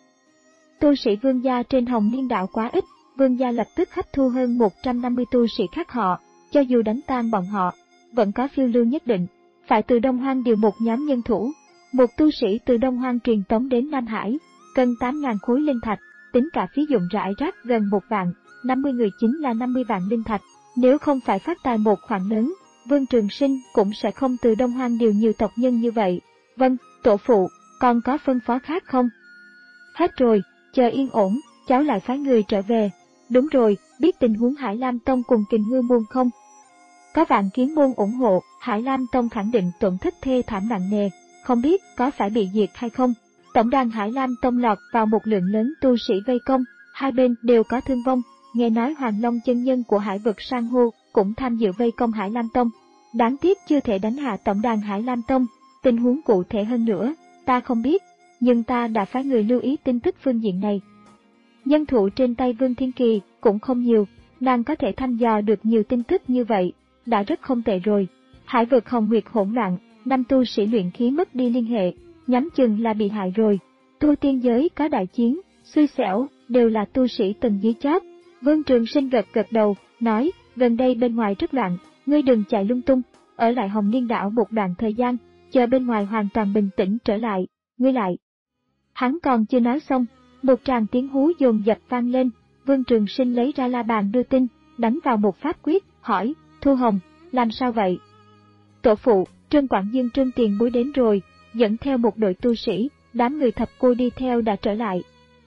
Tu sĩ Vương gia trên Hồng Liên đảo quá ít, Vương gia lập tức hấp thu hơn một trăm năm mươi tu sĩ khác họ, cho dù đánh tan bọn họ, vẫn có phiêu lưu nhất định. Phải từ Đông Hoang điều một nhóm nhân thủ. Một tu sĩ từ Đông Hoang truyền tống đến Nam Hải, cần tám nghìn khối linh thạch, tính cả phí dụng rải rác gần một vạn, năm mươi người chính là năm mươi vạn linh thạch. Nếu không phải phát tài một khoản lớn, Vương Trường Sinh cũng sẽ không từ Đông Hoang điều nhiều tộc nhân như vậy. Vâng, tổ phụ, còn có phân phó khác không? Hết rồi, chờ yên ổn, cháu lại phái người trở về. Đúng rồi, biết tình huống Hải Lam Tông cùng Kình Ngư Môn không? Có Vạn Kiếm Môn ủng hộ, Hải Lam Tông khẳng định tổn thất thê thảm nặng nề, không biết có phải bị diệt hay không. Tổng đàn Hải Lam Tông lọt vào một lượng lớn tu sĩ vây công, hai bên đều có thương vong. Nghe nói Hoàng Long chân nhân của hải vực san hô cũng tham dự vây công Hải Lam Tông. Đáng tiếc chưa thể đánh hạ tổng đàn Hải Lam Tông. Tình huống cụ thể hơn nữa, ta không biết, nhưng ta đã phái người lưu ý tin tức phương diện này. Nhân thủ trên tay Vương Thiên Kỳ cũng không nhiều, nàng có thể thăm dò được nhiều tin tức như vậy, đã rất không tệ rồi. Hải vực Hồng Nguyệt hỗn loạn, năm tu sĩ luyện khí mất đi liên hệ, nhắm chừng là bị hại rồi. Tu tiên giới có đại chiến, xui xẻo, đều là tu sĩ từng dưới chót. Vương Trường Sinh gật gật đầu, nói, gần đây bên ngoài rất loạn, ngươi đừng chạy lung tung, ở lại Hồng Liên đảo một đoạn thời gian, chờ bên ngoài hoàn toàn bình tĩnh trở lại, ngươi lại. Hắn còn chưa nói xong, một tràng tiếng hú dồn dập vang lên, Vương Trường Sinh lấy ra la bàn đưa tin, đánh vào một pháp quyết, hỏi, Thu Hồng, làm sao vậy? Tổ phụ, Trương Quảng Dương Trương Tiền Bối đến rồi, dẫn theo một đội tu sĩ, đám người thập cô đi theo đã trở lại.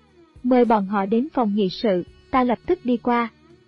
Mời bọn họ đến phòng nghị sự, ta lập tức đi qua.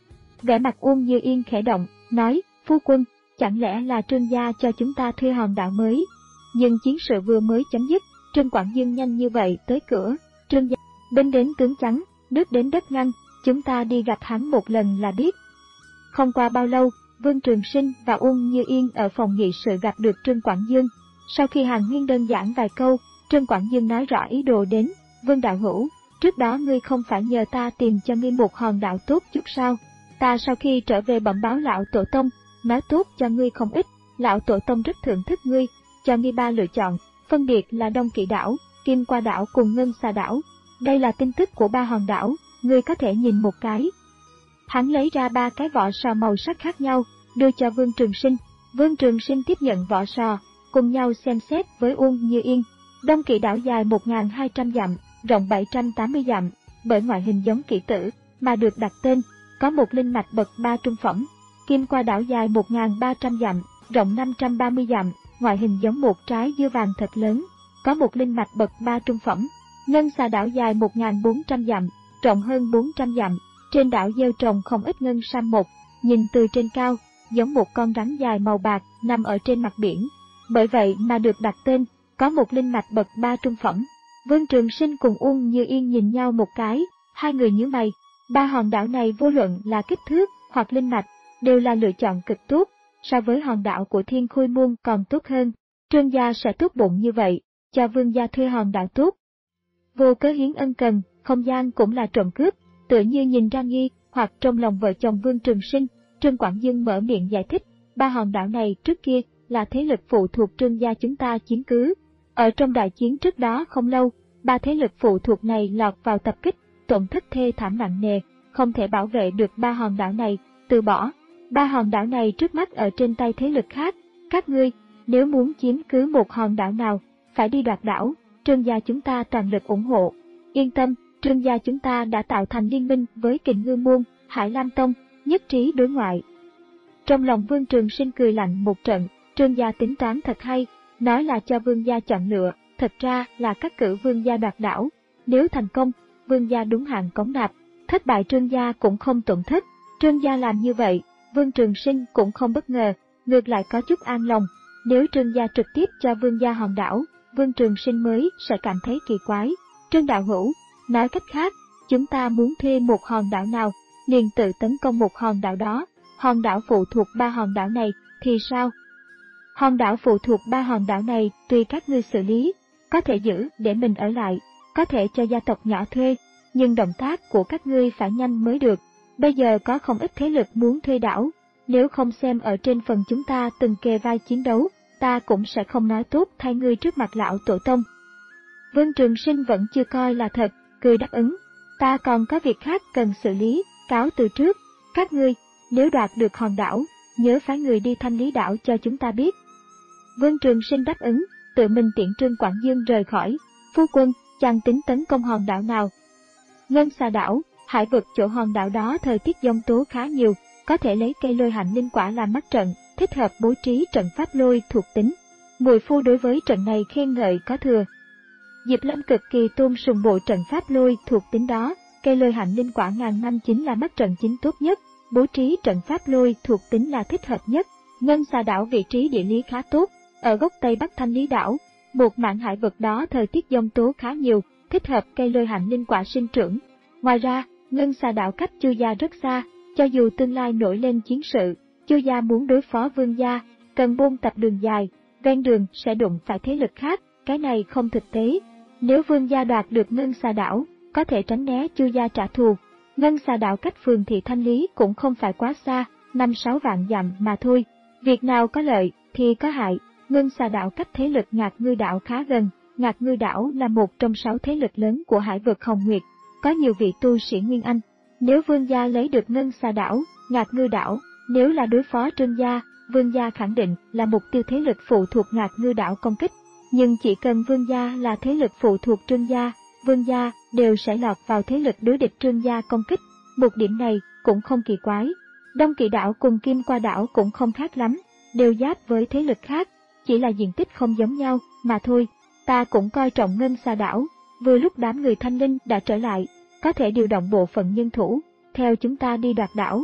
Vẻ mặt Uông Như Yên khẽ động, nói, phu quân, chẳng lẽ là Trương gia cho chúng ta thuê hòn đảo mới? Nhưng chiến sự vừa mới chấm dứt, Trương Quảng Dương nhanh như vậy tới cửa, Trương gia, binh đến tướng chắn, nước đến đất ngăn, chúng ta đi gặp hắn một lần là biết. Không qua bao lâu, Vương Trường Sinh và Uông Như Yên ở phòng nghị sự gặp được Trương Quảng Dương. Sau khi Hàn Huyên đơn giản vài câu, Trương Quảng Dương nói rõ ý đồ đến, Vương đạo hữu, trước đó ngươi không phải nhờ ta tìm cho ngươi một hòn đảo tốt chút sao? Ta sau khi trở về bẩm báo lão tổ tông, nói tốt cho ngươi không ít, lão tổ tông rất thưởng thức ngươi, cho ngươi ba lựa chọn, phân biệt là Đông Kỵ đảo, Kim Qua đảo cùng Ngân Xà đảo. Đây là tin tức của ba hòn đảo, ngươi có thể nhìn một cái. Hắn lấy ra ba cái vỏ sò màu sắc khác nhau, đưa cho Vương Trường Sinh. Vương Trường Sinh tiếp nhận vỏ sò, cùng nhau xem xét với Uông Như Yên. Đông Kỵ đảo dài một nghìn hai trăm dặm, rộng bảy trăm tám mươi dặm, bởi ngoại hình giống kỵ tử mà được đặt tên, có một linh mạch bậc ba trung phẩm. Kim Qua đảo dài một nghìn ba trăm dặm, rộng năm trăm ba mươi dặm, ngoại hình giống một trái dưa vàng thật lớn, có một linh mạch bậc ba trung phẩm. Ngân Xà đảo dài một nghìn bốn trăm dặm, rộng hơn bốn trăm dặm, trên đảo gieo trồng không ít ngân sam mộc, nhìn từ trên cao, giống một con rắn dài màu bạc nằm ở trên mặt biển. Bởi vậy mà được đặt tên, có một linh mạch bậc ba trung phẩm. Vương Trường Sinh cùng Uông Như Yên nhìn nhau một cái, hai người nhíu mày. Ba hòn đảo này vô luận là kích thước hoặc linh mạch, đều là lựa chọn cực tốt, so với hòn đảo của Thiên Khôi Môn còn tốt hơn. Trương gia sẽ tốt bụng như vậy, cho Vương gia thuê hòn đảo tốt. Vô cớ hiến ân cần, không gian cũng là trộm cướp, tựa như nhìn ra nghi, hoặc trong lòng vợ chồng Vương Trường Sinh, Trương Quảng Dương mở miệng giải thích, ba hòn đảo này trước kia là thế lực phụ thuộc Trương gia chúng ta chiếm cứ. Ở trong đại chiến trước đó không lâu, ba thế lực phụ thuộc này lọt vào tập kích, tổn thất thê thảm nặng nề, không thể bảo vệ được ba hòn đảo này, từ bỏ. Ba hòn đảo này trước mắt ở trên tay thế lực khác, các ngươi, nếu muốn chiếm cứ một hòn đảo nào, phải đi đoạt đảo, Trương gia chúng ta toàn lực ủng hộ. Yên tâm, Trương gia chúng ta đã tạo thành liên minh với Kình Ngư Môn, Hải Lam Tông, nhất trí đối ngoại. Trong lòng Vương Trường Sinh cười lạnh một trận, Trương gia tính toán thật hay, nói là cho Vương gia chọn lựa, thật ra là cắt cử Vương gia đoạt đảo. Nếu thành công, Vương gia đúng hạn cống nạp, thất bại Trương gia cũng không tổn thất. Trương gia làm như vậy, Vương Trường Sinh cũng không bất ngờ, ngược lại có chút an lòng. Nếu Trương gia trực tiếp cho Vương gia hòn đảo, Vương Trường Sinh mới sẽ cảm thấy kỳ quái. Trương đạo hữu, nói cách khác, chúng ta muốn thuê một hòn đảo nào, liền tự tấn công một hòn đảo đó. Hòn đảo phụ thuộc ba hòn đảo này thì sao? Hòn đảo phụ thuộc ba hòn đảo này tùy các ngươi xử lý, có thể giữ để mình ở lại, có thể cho gia tộc nhỏ thuê, nhưng động tác của các ngươi phải nhanh mới được. Bây giờ có không ít thế lực muốn thuê đảo, Nếu không xem ở trên phần chúng ta từng kề vai chiến đấu, ta cũng sẽ không nói tốt thay ngươi trước mặt lão tổ tông. Vương Trường Sinh vẫn chưa coi là thật, cười đáp ứng. Ta còn có việc khác cần xử lý, cáo từ trước. Các ngươi, nếu đoạt được hòn đảo, nhớ phái người đi thanh lý đảo cho chúng ta biết. Vương Trường Sinh đáp ứng, tự mình tiễn Trương Quảng Dương rời khỏi. Phu quân, chàng tính tấn công hòn đảo nào? Ngân Xà đảo, hải vực chỗ hòn đảo đó thời tiết giông tố khá nhiều, có thể lấy cây lôi hạnh linh quả làm mắt trận, thích hợp bố trí trận pháp lôi thuộc tính. Muội phu đối với trận này khen ngợi có thừa. Diệp Lâm cực kỳ tôn sùng bộ trận pháp lôi thuộc tính đó, cây lôi hạnh linh quả ngàn năm chính là mắt trận chính tốt nhất, bố trí trận pháp lôi thuộc tính là thích hợp nhất. Ngân Xà đảo vị trí địa lý khá tốt, ở góc tây bắc Thanh Lý đảo, một mảng hải vực đó thời tiết giông tố khá nhiều, thích hợp cây lôi hạnh linh quả sinh trưởng. Ngoài ra, Ngân Xà đảo cách Chu gia rất xa, cho dù tương lai nổi lên chiến sự, Chu gia muốn đối phó Vương gia, cần buôn tập đường dài, ven đường sẽ đụng phải thế lực khác, cái này không thực tế. Nếu Vương gia đoạt được Ngân Xà đảo, có thể tránh né Chu gia trả thù. Ngân Xà đảo cách phường thị Thanh Lý cũng không phải quá xa, năm sáu vạn dặm mà thôi. Việc nào có lợi thì có hại. Ngân Xà đảo cách thế lực Ngạc Ngư đảo khá gần. Ngạc Ngư đảo là một trong sáu thế lực lớn của hải vực Hồng Nguyệt, có nhiều vị tu sĩ Nguyên Anh. Nếu Vương gia lấy được Ngân Xà đảo, Ngạc Ngư đảo, nếu là đối phó Trương gia, Vương gia khẳng định là mục tiêu thế lực phụ thuộc Ngạc Ngư đảo công kích. Nhưng chỉ cần Vương gia là thế lực phụ thuộc Trương gia, Vương gia đều sẽ lọt vào thế lực đối địch Trương gia công kích. Một điểm này cũng không kỳ quái. Đông Kỵ đảo cùng Kim Qua đảo cũng không khác lắm, đều giáp với thế lực khác, chỉ là diện tích không giống nhau mà thôi. Ta cũng coi trọng Ngân Xà đảo, vừa lúc đám người Thanh Linh đã trở lại, có thể điều động bộ phận nhân thủ, theo chúng ta đi đoạt đảo.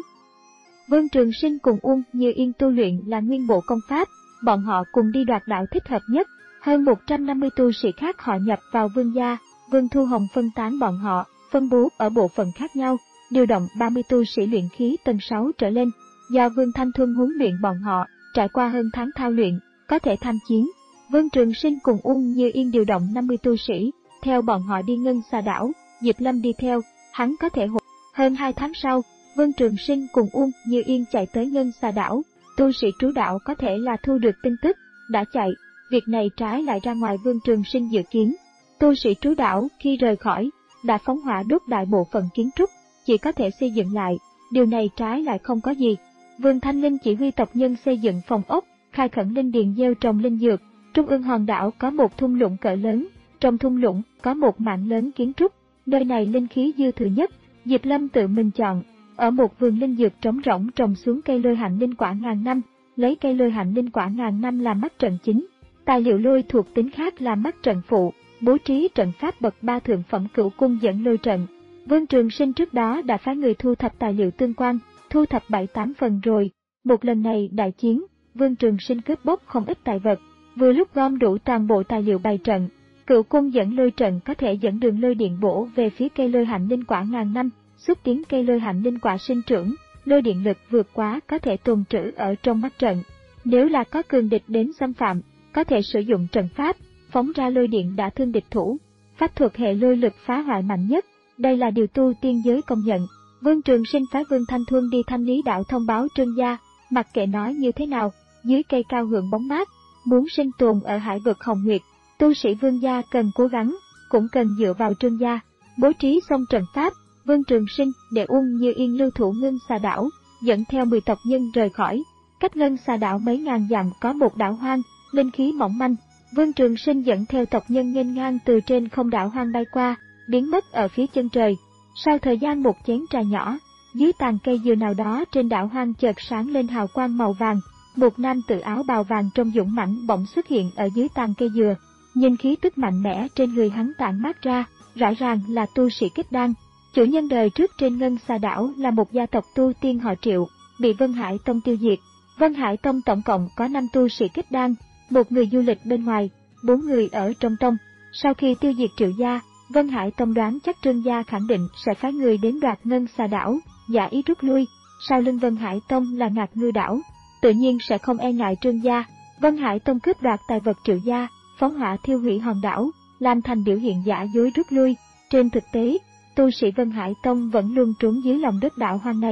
Vương Trường Sinh cùng Uông Như Yên tu luyện là nguyên bộ công pháp, bọn họ cùng đi đoạt đảo thích hợp nhất. Hơn một trăm năm mươi tu sĩ khác họ nhập vào Vương gia, Vương Thu Hồng phân tán bọn họ, phân bố ở bộ phận khác nhau, điều động ba mươi tu sĩ luyện khí tầng sáu trở lên, do Vương Thanh Thuân huấn luyện bọn họ, trải qua hơn tháng thao luyện, có thể tham chiến. Vương Trường Sinh cùng Uông Như Yên điều động năm mươi tu sĩ, theo bọn họ đi Ngân Xà đảo, Diệp Lâm đi theo, hắn có thể hỗ. Hơn hai tháng sau, Vương Trường Sinh cùng Uông Như Yên chạy tới Ngân Xà đảo, tu sĩ trú đảo có thể là thu được tin tức, đã chạy. Việc này trái lại ra ngoài Vương Trường Sinh dự kiến. Tu sĩ trú đảo khi rời khỏi, đã phóng hỏa đốt đại bộ phận kiến trúc, chỉ có thể xây dựng lại, điều này trái lại không có gì. Vương Thanh Linh chỉ huy tộc nhân xây dựng phòng ốc, khai khẩn linh điền gieo trồng linh dược. Trung ương hòn đảo có một thung lũng cỡ lớn, trong thung lũng có một mảng lớn kiến trúc, nơi này linh khí dư thừa nhất. Diệp Lâm tự mình chọn, ở một vườn linh dược trống rỗng trồng xuống cây lôi hạnh linh quả ngàn năm, lấy cây lôi hạnh linh quả ngàn năm làm mắt trận chính. Tài liệu lôi thuộc tính khác là mắt trận phụ, bố trí trận pháp bậc ba thượng phẩm cửu cung dẫn lôi trận. Vương Trường Sinh trước đó đã phái người thu thập tài liệu tương quan, thu thập bảy tám phần rồi. Một lần này đại chiến, Vương Trường Sinh cướp bóc không ít tài vật, vừa lúc gom đủ toàn bộ tài liệu bày trận. Cửu cung dẫn lôi trận có thể dẫn đường lôi điện bổ về phía cây lôi hạnh linh quả ngàn năm, xúc tiến cây lôi hạnh linh quả sinh trưởng, lôi điện lực vượt quá có thể tồn trữ ở trong mắt trận. Nếu là có cường địch đến xâm phạm, có thể sử dụng trận pháp, phóng ra lôi điện đã thương địch thủ. Pháp thuật hệ lôi lực phá hoại mạnh nhất, đây là điều tu tiên giới công nhận. Vương Trường Sinh phái Vương Thanh Thuân đi Thanh Lý đảo thông báo Trương gia, mặc kệ nói như thế nào, dưới cây cao hưởng bóng mát, muốn sinh tồn ở hải vực Hồng Nguyệt, tu sĩ Vương gia cần cố gắng, cũng cần dựa vào Trương gia. Bố trí xong trận pháp, Vương Trường Sinh để Uông Như Yên lưu thủ Ngân Xà đảo, dẫn theo mười tộc nhân rời khỏi. Cách Ngân Xà đảo mấy ngàn dặm có một đảo hoang, linh khí mỏng manh. Vương Trường Sinh dẫn theo tộc nhân nghênh ngang từ trên không đảo hoang bay qua, biến mất ở phía chân trời. Sau thời gian một chén trà nhỏ, dưới tàn cây dừa nào đó trên đảo hoang chợt sáng lên hào quang màu vàng. Một nam tử áo bào vàng trông dũng mãnh bỗng xuất hiện ở dưới tàn cây dừa. Nhìn khí tức mạnh mẽ trên người hắn tản mát ra, rõ ràng là tu sĩ kết đan. Chủ nhân đời trước trên Ngân Xà đảo là một gia tộc tu tiên họ Triệu, bị Vân Hải Tông tiêu diệt. Vân Hải Tông tổng cộng có năm tu sĩ kết đan, một người du lịch bên ngoài, bốn người ở trong tông. Sau khi tiêu diệt Triệu gia, Vân Hải Tông đoán chắc Trương gia khẳng định sẽ phái người đến đoạt Ngân Xà đảo, giả ý rút lui. Sau lưng Vân Hải Tông là Ngạc Ngư đảo, tự nhiên sẽ không e ngại Trương gia. Vân Hải Tông cướp đoạt tài vật Triệu gia, phóng hỏa thiêu hủy hòn đảo, làm thành biểu hiện giả dối rút lui. Trên thực tế, tu sĩ Vân Hải Tông vẫn luôn trốn dưới lòng đất đảo hoang này.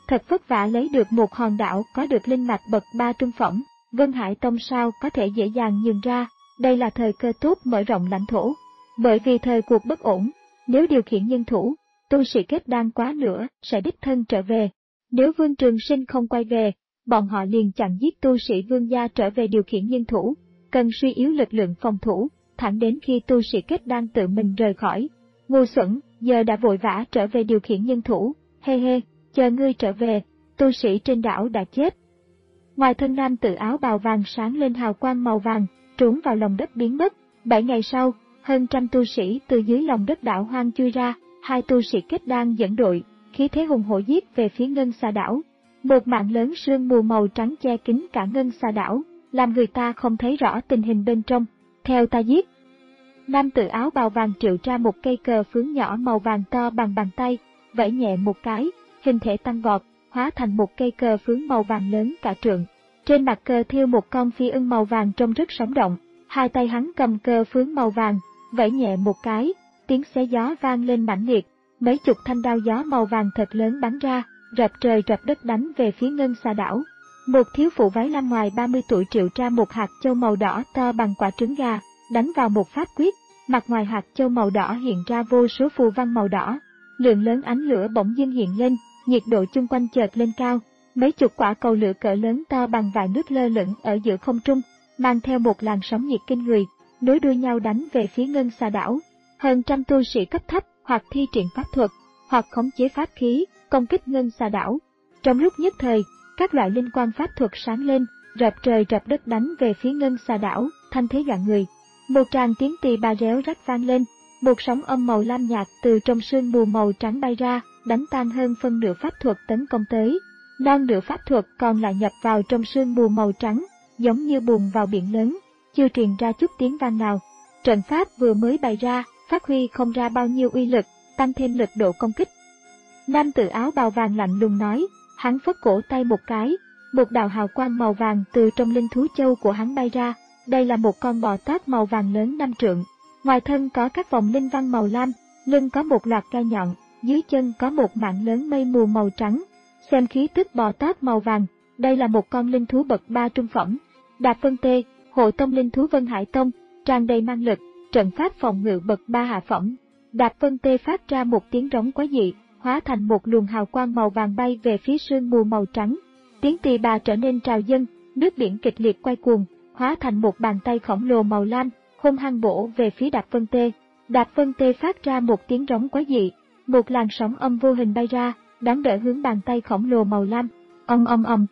thật vất vả lấy được một hòn đảo có được linh mạch bậc ba trung phẩm, Vân Hải Tông sao có thể dễ dàng nhường ra, đây là thời cơ tốt mở rộng lãnh thổ. Bởi vì thời cuộc bất ổn, nếu điều khiển nhân thủ, tu sĩ kết đan quá nữa sẽ đích thân trở về. Nếu Vương Trường Sinh không quay về, bọn họ liền chặn giết tu sĩ Vương gia trở về điều khiển nhân thủ, cần suy yếu lực lượng phòng thủ, thẳng đến khi tu sĩ kết đan tự mình rời khỏi. Ngu xuẩn, giờ đã vội vã trở về điều khiển nhân thủ, hê hê, chờ ngươi trở về, tu sĩ trên đảo đã chết. Ngoài thân nam tự áo bào vàng sáng lên hào quang màu vàng, trốn vào lòng đất biến mất. Bảy ngày sau, hơn trăm tu sĩ từ dưới lòng đất đảo hoang chui ra, hai tu sĩ kết đan dẫn đội, khí thế hùng hổ giết về phía Ngân Xà đảo. Một mảng lớn sương mù màu trắng che kín cả Ngân Xà đảo, làm người ta không thấy rõ tình hình bên trong. Theo ta giết. Nam tự áo bào vàng triệu ra một cây cờ phướng nhỏ màu vàng to bằng bàn tay, vẫy nhẹ một cái, hình thể tăng vọt, hóa thành một cây cờ phướng màu vàng lớn cả trượng. Trên mặt cờ thêu một con phi ưng màu vàng trông rất sống động, hai tay hắn cầm cờ phướng màu vàng, vẫy nhẹ một cái, tiếng xé gió vang lên mãnh liệt, mấy chục thanh đao gió màu vàng thật lớn bắn ra, rập trời rập đất đánh về phía Ngân Xà đảo. Một thiếu phụ váy lam ngoài ba mươi tuổi triệu ra một hạt châu màu đỏ to bằng quả trứng gà, đánh vào một pháp quyết, mặt ngoài hạt châu màu đỏ hiện ra vô số phù văn màu đỏ, lượng lớn ánh lửa bỗng dưng hiện lên, nhiệt độ chung quanh chợt lên cao, mấy chục quả cầu lửa cỡ lớn to bằng vại nước lơ lửng ở giữa không trung, mang theo một làn sóng nhiệt kinh người, nối đuôi nhau đánh về phía Ngân Xà đảo. Hơn trăm tu sĩ cấp thấp, hoặc thi triển pháp thuật, hoặc khống chế pháp khí, công kích Ngân Xà đảo. Trong lúc nhất thời, các loại linh quang pháp thuật sáng lên, rập trời rập đất đánh về phía Ngân Xà đảo, thanh thế dọa người. Một tràng tiếng tỳ bà réo rắt vang lên, một sóng âm màu lam nhạt từ trong sương mù màu trắng bay ra, đánh tan hơn phân nửa pháp thuật tấn công tới. Non nửa pháp thuật còn lại nhập vào trong sương mù màu trắng, giống như bùn vào biển lớn, chưa truyền ra chút tiếng vang nào. Trận pháp vừa mới bày ra, phát huy không ra bao nhiêu uy lực, tăng thêm lực độ công kích. Nam tự áo bào vàng lạnh lùng nói, hắn phất cổ tay một cái, một đạo hào quang màu vàng từ trong linh thú châu của hắn bay ra. Đây là một con bò tót màu vàng lớn năm trượng, ngoài thân có các vòng linh văn màu lam, lưng có một loạt gai nhọn, dưới chân có một mảng lớn mây mù màu trắng. Xem khí tức bò tót màu vàng, đây là một con linh thú bậc ba trung phẩm. Đạp Vân Tê, hộ tông linh thú Vân Hải Tông, tràn đầy mang lực, trận pháp phòng ngự bậc ba hạ phẩm. Đạp Vân Tê phát ra một tiếng rống quái dị, hóa thành một luồng hào quang màu vàng bay về phía sương mù màu trắng. Tiếng tỳ bà trở nên trào dâng, nước biển kịch liệt quay cuồng, hóa thành một bàn tay khổng lồ màu lam, hung hăng bổ về phía Đạp Vân Tê. Đạp Vân Tê phát ra một tiếng rống quái dị, một làn sóng âm vô hình bay ra, đón đỡ hướng bàn tay khổng lồ màu lam. Ong ong ong.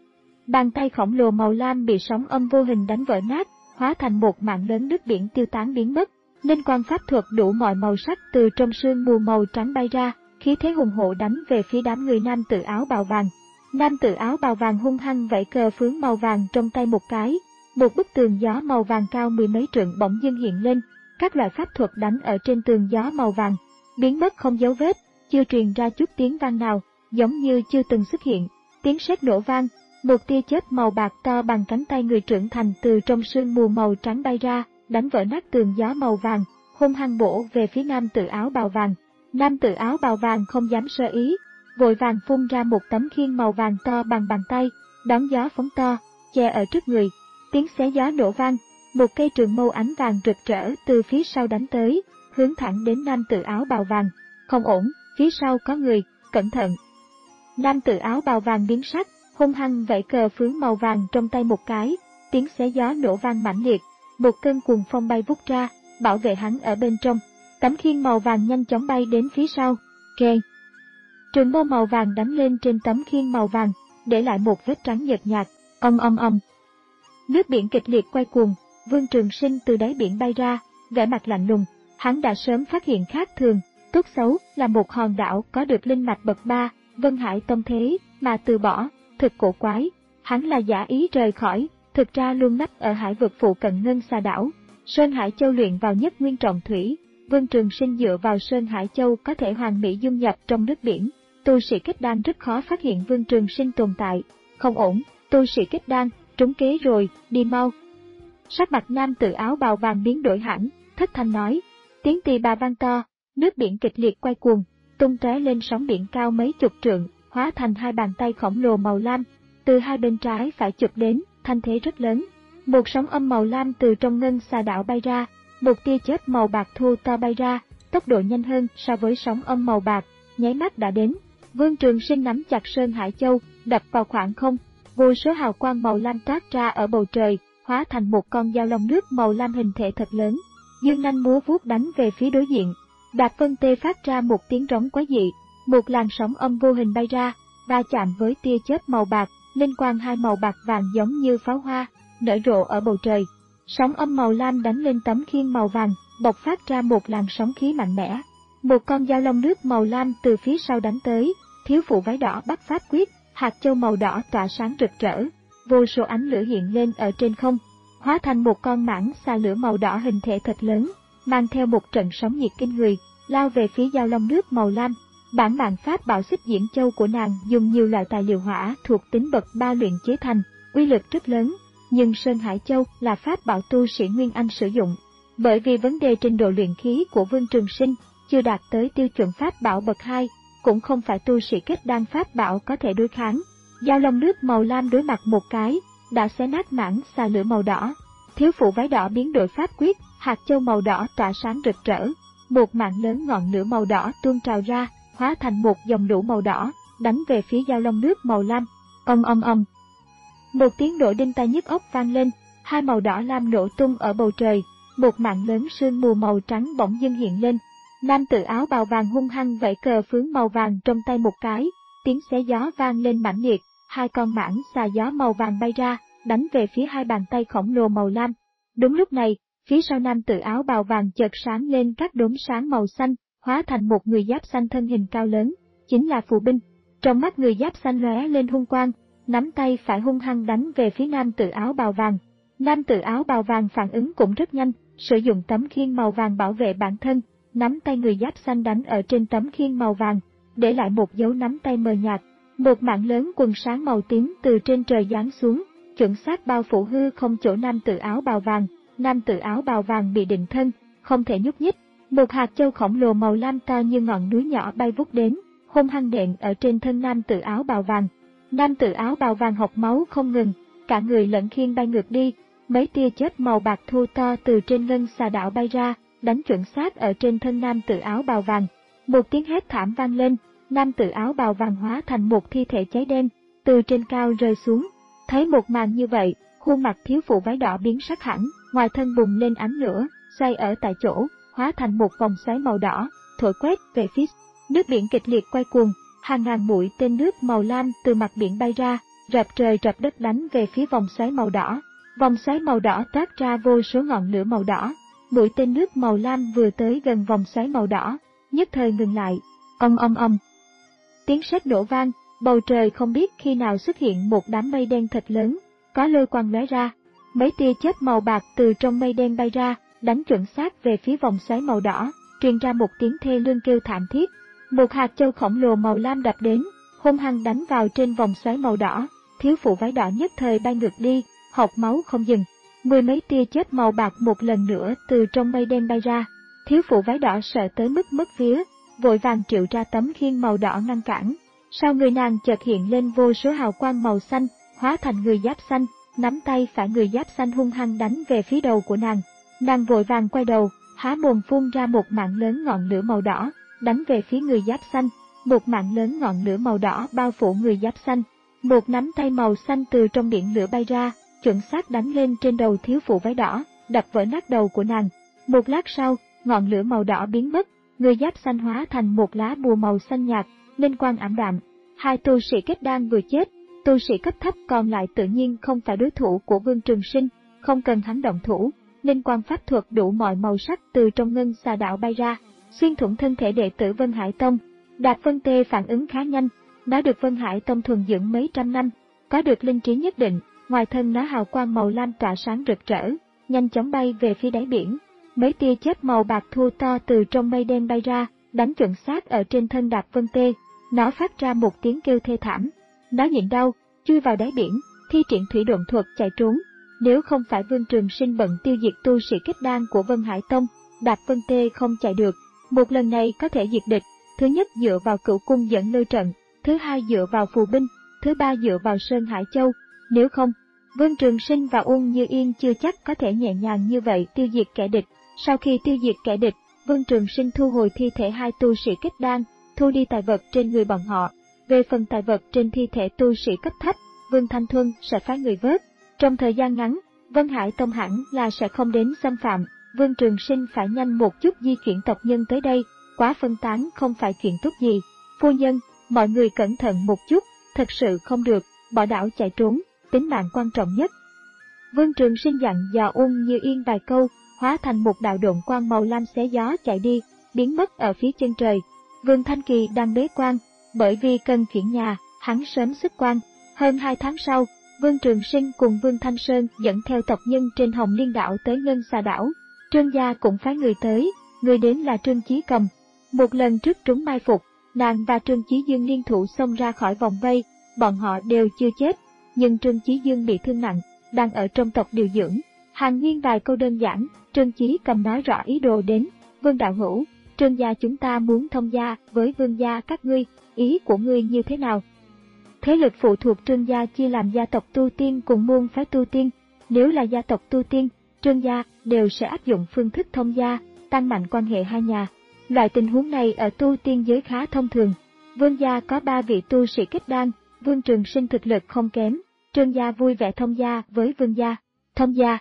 Bàn tay khổng lồ màu lam bị sóng âm vô hình đánh vỡ nát, hóa thành một mảng lớn nước biển tiêu tán biến mất. Linh quang pháp thuật đủ mọi màu sắc từ trong sương mù màu trắng bay ra, khí thế hùng hổ đánh về phía đám người nam tự áo bào vàng. Nam tự áo bào vàng hung hăng vẫy cờ phướng màu vàng trong tay một cái, một bức tường gió màu vàng cao mười mấy trượng bỗng dưng hiện lên, các loại pháp thuật đánh ở trên tường gió màu vàng, biến mất không dấu vết, chưa truyền ra chút tiếng vang nào, giống như chưa từng xuất hiện. Tiếng sét nổ vang, một tia chớp màu bạc to bằng cánh tay người trưởng thành từ trong sương mù màu trắng bay ra, đánh vỡ nát tường gió màu vàng, hung hăng bổ về phía nam tự áo bào vàng. Nam tự áo bào vàng không dám sơ ý, vội vàng phun ra một tấm khiên màu vàng to bằng bàn tay, đón gió phóng to, che ở trước người. Tiếng xé gió nổ vang, một cây trường mâu ánh vàng rực rỡ từ phía sau đánh tới, hướng thẳng đến nam tự áo bào vàng. Không ổn, phía sau có người, cẩn thận. Nam tự áo bào vàng biến sắc, hung hăng vẫy cờ phướng màu vàng trong tay một cái, tiếng xé gió nổ vang mãnh liệt, một cơn cuồng phong bay vút ra, bảo vệ hắn ở bên trong. Tấm khiên màu vàng nhanh chóng bay đến phía sau, kề. Trường mâu màu vàng đánh lên trên tấm khiên màu vàng, để lại một vết trắng nhợt nhạt, ong ong ong. Nước biển kịch liệt quay cuồng, Vương Trường Sinh từ đáy biển bay ra, vẻ mặt lạnh lùng, hắn đã sớm phát hiện khác thường, tốt xấu là một hòn đảo có được linh mạch bậc ba, Vân Hải Tông thế, mà từ bỏ, thực cổ quái. Hắn là giả ý rời khỏi, thực ra luôn nấp ở hải vực phụ cận Ngân Xà đảo. Sơn Hải Châu luyện vào nhất nguyên trọng thủy, Vương Trường Sinh dựa vào Sơn Hải Châu có thể hoàn mỹ dung nhập trong nước biển. Tu sĩ kết đan rất khó phát hiện Vương Trường Sinh tồn tại. Không ổn, tu sĩ kết đan, trúng kế rồi, đi mau. Sắc mặt nam tự áo bào vàng biến đổi hẳn, thất thanh nói. Tiếng tỳ bà vang to, nước biển kịch liệt quay cuồng, tung tóe lên sóng biển cao mấy chục trượng, hóa thành hai bàn tay khổng lồ màu lam, từ hai bên trái phải chụp đến, thanh thế rất lớn. Một sóng âm màu lam từ trong ngân xà đảo bay ra, một tia chớp màu bạc thô to bay ra, tốc độ nhanh hơn so với sóng âm màu bạc, nháy mắt đã đến. Vương Trường Sinh nắm chặt Sơn Hải Châu, đập vào khoảng không, vô số hào quang màu lam toát ra ở bầu trời, hóa thành một con dao long nước màu lam hình thể thật lớn, dương nanh múa vuốt đánh về phía đối diện. Đạp Vân Tê phát ra một tiếng rống quái dị, một làn sóng âm vô hình bay ra, va chạm với tia chớp màu bạc, linh quang hai màu bạc vàng giống như pháo hoa, nở rộ ở bầu trời. Sóng âm màu lam đánh lên tấm khiên màu vàng, bộc phát ra một làn sóng khí mạnh mẽ. Một con dao long nước màu lam từ phía sau đánh tới, thiếu phụ váy đỏ bắt pháp quyết, hạt châu màu đỏ tỏa sáng rực rỡ, vô số ánh lửa hiện lên ở trên không, hóa thành một con mãng xà lửa màu đỏ hình thể thật lớn, mang theo một trận sóng nhiệt kinh người, lao về phía dao long nước màu lam. Bản mạng pháp bảo Xích Diễm Châu của nàng dùng nhiều loại tài liệu hỏa thuộc tính bậc ba luyện chế thành, uy lực rất lớn, nhưng Sơn Hải Châu là pháp bảo tu sĩ Nguyên Anh sử dụng. Bởi vì vấn đề trình độ luyện khí của Vương Trường Sinh chưa đạt tới tiêu chuẩn pháp bảo bậc hai, cũng không phải tu sĩ kết đan pháp bảo có thể đối kháng. Dao long nước màu lam đối mặt một cái, đã xé nát mãng xà lửa màu đỏ. Thiếu phụ váy đỏ biến đổi pháp quyết, hạt châu màu đỏ tỏa sáng rực rỡ, một mạng lớn ngọn lửa màu đỏ tuôn trào ra, hóa thành một dòng lũ màu đỏ, đánh về phía dao long nước màu lam. Ầm ầm ầm. Một tiếng nổ đinh tai nhức óc vang lên, hai màu đỏ lam nổ tung ở bầu trời, một mạng lớn sương mù màu trắng bỗng dưng hiện lên. Nam tử áo bào vàng hung hăng vẫy cờ phướng màu vàng trong tay một cái, tiếng xé gió vang lên mãnh liệt, hai con mãng xà gió màu vàng bay ra, đánh về phía hai bàn tay khổng lồ màu lam. Đúng lúc này, phía sau nam tử áo bào vàng chợt sáng lên các đốm sáng màu xanh, hóa thành một người giáp xanh thân hình cao lớn, chính là Phù Binh. Trong mắt người giáp xanh lóe lên hung quang, nắm tay phải hung hăng đánh về phía nam tử áo bào vàng. Nam tử áo bào vàng phản ứng cũng rất nhanh, sử dụng tấm khiên màu vàng bảo vệ bản thân, nắm tay người giáp xanh đánh ở trên tấm khiên màu vàng, để lại một dấu nắm tay mờ nhạt. Một mạng lớn quần sáng màu tím từ trên trời giáng xuống, chuẩn xác bao phủ hư không chỗ nam tử áo bào vàng. Nam tử áo bào vàng bị định thân, không thể nhúc nhích. Một hạt châu khổng lồ màu lam to như ngọn núi nhỏ bay vút đến, hung hăng đệm ở trên thân nam tử áo bào vàng. Nam tử áo bào vàng học máu không ngừng, cả người lẫn khiên bay ngược đi. Mấy tia chớp màu bạc thô to từ trên ngân xà đảo bay ra, đánh chuẩn xác ở trên thân nam tử áo bào vàng. Một tiếng hét thảm vang lên, nam tử áo bào vàng hóa thành một thi thể cháy đen, từ trên cao rơi xuống. Thấy một màn như vậy, khuôn mặt thiếu phụ váy đỏ biến sắc hẳn, ngoài thân bùng lên ánh lửa, xoay ở tại chỗ, hóa thành một vòng xoáy màu đỏ, thổi quét về phía nước biển kịch liệt quay cuồng, hàng ngàn mũi tên nước màu lam từ mặt biển bay ra, rập trời rập đất đánh về phía vòng xoáy màu đỏ. Vòng xoáy màu đỏ toát ra vô số ngọn lửa màu đỏ, mũi tên nước màu lam vừa tới gần vòng xoáy màu đỏ, nhất thời ngừng lại. Ầm ầm ầm. Tiếng sét nổ vang, bầu trời không biết khi nào xuất hiện một đám mây đen thật lớn, có lôi quang lóe ra, mấy tia chớp màu bạc từ trong mây đen bay ra, đánh chuẩn xác về phía vòng xoáy màu đỏ, truyền ra một tiếng thê lương kêu thảm thiết. Một hạt châu khổng lồ màu lam đập đến, hung hăng đánh vào trên vòng xoáy màu đỏ, thiếu phụ váy đỏ nhất thời bay ngược đi, hộc máu không dừng. Mười mấy tia chớp màu bạc một lần nữa từ trong mây đen bay ra, thiếu phụ váy đỏ sợ tới mức mất vía, vội vàng triệu ra tấm khiên màu đỏ ngăn cản. Sau người nàng chợt hiện lên vô số hào quang màu xanh, hóa thành người giáp xanh, nắm tay phải người giáp xanh hung hăng đánh về phía đầu của nàng. Nàng vội vàng quay đầu, há mồm phun ra một mạng lớn ngọn lửa màu đỏ, đánh về phía người giáp xanh. Một mạng lớn ngọn lửa màu đỏ bao phủ người giáp xanh. Một nắm tay màu xanh từ trong biển lửa bay ra, chuẩn xác đánh lên trên đầu thiếu phụ váy đỏ, đập vỡ nát đầu của nàng. Một lát sau, ngọn lửa màu đỏ biến mất, người giáp xanh hóa thành một lá bùa màu xanh nhạt, linh quang ảm đạm. Hai tu sĩ kết đan vừa chết, tu sĩ cấp thấp còn lại tự nhiên không phải đối thủ của Vương Trường Sinh, không cần hắn động thủ. Linh quang pháp thuật đủ mọi màu sắc từ trong ngân xà đạo bay ra, xuyên thủng thân thể đệ tử Vân Hải Tông. Đạp Vân Tê phản ứng khá nhanh, nó được Vân Hải Tông thuần dưỡng mấy trăm năm, có được linh trí nhất định, ngoài thân nó hào quang màu lam tỏa sáng rực rỡ, nhanh chóng bay về phía đáy biển. Mấy tia chớp màu bạc thô to từ trong mây đen bay ra, đánh chuẩn xác ở trên thân Đạp Vân Tê, nó phát ra một tiếng kêu thê thảm. Nó nhịn đau, chui vào đáy biển, thi triển thủy độn thuật chạy trốn. Nếu không phải Vương Trường Sinh bận tiêu diệt tu sĩ kết đan của Vân Hải Tông, Đạp Vân Tê không chạy được. Một lần này có thể diệt địch, thứ nhất dựa vào cửu cung dẫn lôi trận, thứ hai dựa vào phù binh, thứ ba dựa vào Sơn Hải Châu. Nếu không, Vương Trường Sinh và Uông Như Yên chưa chắc có thể nhẹ nhàng như vậy tiêu diệt kẻ địch. Sau khi tiêu diệt kẻ địch, Vương Trường Sinh thu hồi thi thể hai tu sĩ kết đan, thu đi tài vật trên người bọn họ. Về phần tài vật trên thi thể tu sĩ cấp thấp, Vương Thanh Thuân sẽ phái người vớt. Trong thời gian ngắn, Vân Hải Tông hẳn là sẽ không đến xâm phạm. Vương Trường Sinh phải nhanh một chút di chuyển tộc nhân tới đây, quá phân tán không phải chuyện tốt gì. Phu nhân, mọi người cẩn thận một chút, thật sự không được, bỏ đảo chạy trốn, tính mạng quan trọng nhất. Vương Trường Sinh dặn dò Uông Như Yên vài câu, hóa thành một đạo độn quang màu lam xé gió chạy đi, biến mất ở phía chân trời. Vương Thanh Kỳ đang bế quan, bởi vì cần chuyển nhà, hắn sớm xuất quan. Hơn hai tháng sau, Vương Trường Sinh cùng Vương Thanh Sơn dẫn theo tộc nhân trên Hồng Liên đảo tới Ngân Xà đảo. Trương gia cũng phái người tới, người đến là Trương Chí Cầm. Một lần trước trúng mai phục, nàng và Trương Chí Dương liên thủ xông ra khỏi vòng vây, bọn họ đều chưa chết, nhưng Trương Chí Dương bị thương nặng, đang ở trong tộc điều dưỡng. Hàn Nguyên vài câu đơn giản, Trương Chí Cầm nói rõ ý đồ đến. Vương đạo hữu, Trương gia chúng ta muốn thông gia với Vương gia các ngươi, ý của ngươi như thế nào? Thế lực phụ thuộc Trương gia chia làm gia tộc tu tiên cùng môn phái tu tiên. Nếu là gia tộc tu tiên, Trương gia đều sẽ áp dụng phương thức thông gia, tăng mạnh quan hệ hai nhà. Loại tình huống này ở tu tiên giới khá thông thường. Vương gia có ba vị tu sĩ kết đan, Vương Trường Sinh thực lực không kém, Trương gia vui vẻ thông gia với Vương gia. Thông gia.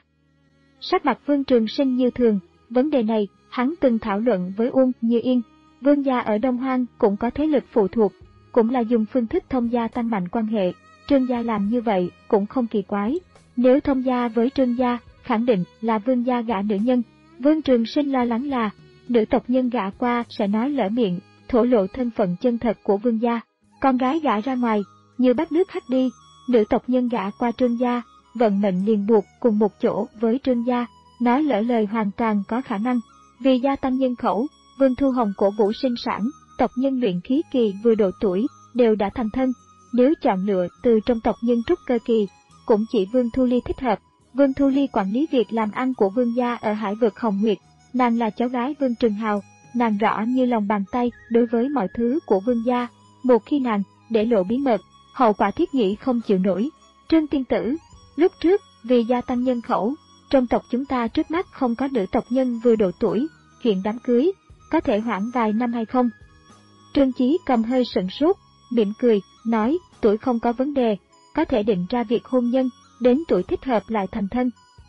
Sắc mặt Vương Trường Sinh như thường, vấn đề này hắn từng thảo luận với Uông Như Yên. Vương gia ở Đông Hoang cũng có thế lực phụ thuộc, cũng là dùng phương thức thông gia tăng mạnh quan hệ. Trương gia làm như vậy cũng không kỳ quái. Nếu thông gia với Trương gia, khẳng định là Vương gia gả nữ nhân. Vương Trường Sinh lo lắng là nữ tộc nhân gả qua sẽ nói lỡ miệng, thổ lộ thân phận chân thật của Vương gia. Con gái gả ra ngoài, như bắt nước hắt đi, nữ tộc nhân gả qua Trương gia, vận mệnh liền buộc cùng một chỗ với Trương gia, nói lỡ lời hoàn toàn có khả năng. Vì gia tăng nhân khẩu, Vương Thu Hồng cổ vũ sinh sản, tộc nhân luyện khí kỳ vừa độ tuổi đều đã thành thân. Nếu chọn lựa từ trong tộc nhân trúc cơ kỳ, cũng chỉ Vương Thu Ly thích hợp. Vương Thu Ly quản lý việc làm ăn của Vương gia ở Hải vực Hồng Nguyệt, nàng là cháu gái Vương Trường Hào, nàng rõ như lòng bàn tay đối với mọi thứ của Vương gia. Một khi nàng để lộ bí mật, hậu quả thiết nghĩ không chịu nổi. Trương tiên tử, lúc trước vì gia tăng nhân khẩu, trong tộc chúng ta trước mắt không có nữ tộc nhân vừa độ tuổi, chuyện đám cưới có thể hoãn vài năm hay không? Trương Chí Cầm hơi sửng sốt, mỉm cười, nói, tuổi không có vấn đề, có thể định ra việc hôn nhân, đến tuổi thích hợp lại thành thân.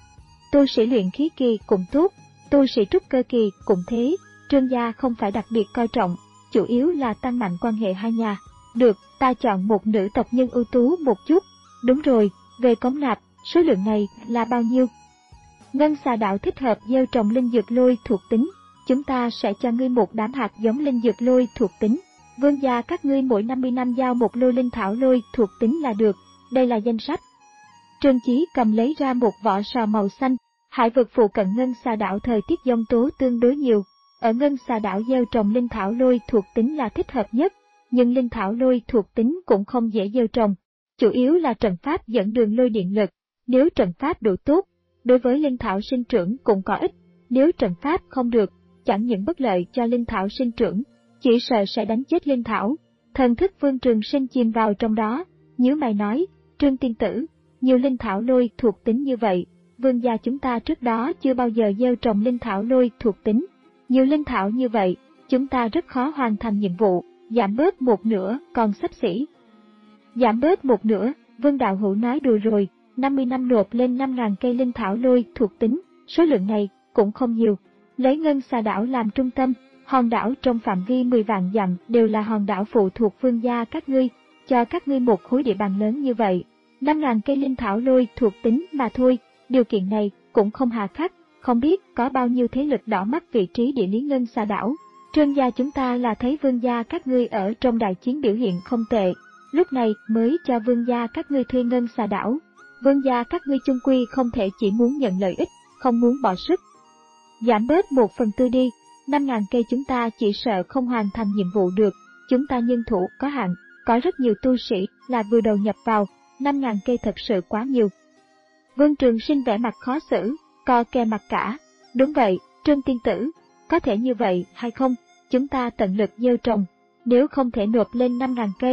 Tu sĩ luyện khí kỳ cũng tốt, tu sĩ trúc cơ kỳ cũng thế, Trương gia không phải đặc biệt coi trọng, chủ yếu là tăng mạnh quan hệ hai nhà. Được, ta chọn một nữ tộc nhân ưu tú một chút. Đúng rồi, về cống nạp, số lượng này là bao nhiêu? Ngân Xà đảo thích hợp gieo trồng linh dược lôi thuộc tính, chúng ta sẽ cho ngươi một đám hạt giống linh dược lôi thuộc tính. Vương gia các ngươi mỗi năm mươi năm giao một lô linh thảo lôi thuộc tính là được, đây là danh sách. Trương Chí Cầm lấy ra một vỏ sò màu xanh. Hải vực phụ cận Ngân Xà đảo thời tiết giông tố tương đối nhiều, ở Ngân Xà đảo gieo trồng linh thảo lôi thuộc tính là thích hợp nhất, nhưng linh thảo lôi thuộc tính cũng không dễ gieo trồng, chủ yếu là trận pháp dẫn đường lôi điện lực. Nếu trận pháp đủ tốt, đối với linh thảo sinh trưởng cũng có ích, nếu trận pháp không được, chẳng những bất lợi cho linh thảo sinh trưởng, chỉ sợ sẽ đánh chết linh thảo. Thần thức Vương Trường Sinh chìm vào trong đó, nhíu mày nói, Trương tiên tử, nhiều linh thảo lôi thuộc tính như vậy, Vương gia chúng ta trước đó chưa bao giờ gieo trồng linh thảo lôi thuộc tính. Nhiều linh thảo như vậy, chúng ta rất khó hoàn thành nhiệm vụ, giảm bớt một nửa còn xấp xỉ. Giảm bớt một nửa, Vương đạo hữu nói đùa rồi, năm mươi năm nộp lên năm nghìn cây linh thảo lôi thuộc tính, số lượng này cũng không nhiều. Lấy Ngân Xà đảo làm trung tâm, hòn đảo trong phạm vi mười vạn dặm đều là hòn đảo phụ thuộc Vương gia các ngươi, cho các ngươi một khối địa bàn lớn như vậy, năm nghìn cây linh thảo lôi thuộc tính mà thôi. Điều kiện này cũng không hà khắc, không biết có bao nhiêu thế lực đỏ mắt vị trí địa lý Ngân Xà đảo. Trương gia chúng ta là thấy Vương gia các ngươi ở trong đại chiến biểu hiện không tệ, lúc này mới cho Vương gia các ngươi thuê Ngân Xà đảo. Vương gia các ngươi chung quy không thể chỉ muốn nhận lợi ích, không muốn bỏ sức. Giảm bớt một phần tư đi, năm nghìn cây chúng ta chỉ sợ không hoàn thành nhiệm vụ được, chúng ta nhân thủ có hạn, có rất nhiều tu sĩ là vừa đầu nhập vào, năm nghìn cây thật sự quá nhiều. Vương Trường Sinh vẻ mặt khó xử, co kè mặt cả. Đúng vậy, Trương tiên tử, có thể như vậy hay không? Chúng ta tận lực gieo trồng, nếu không thể nộp lên năm nghìn cây,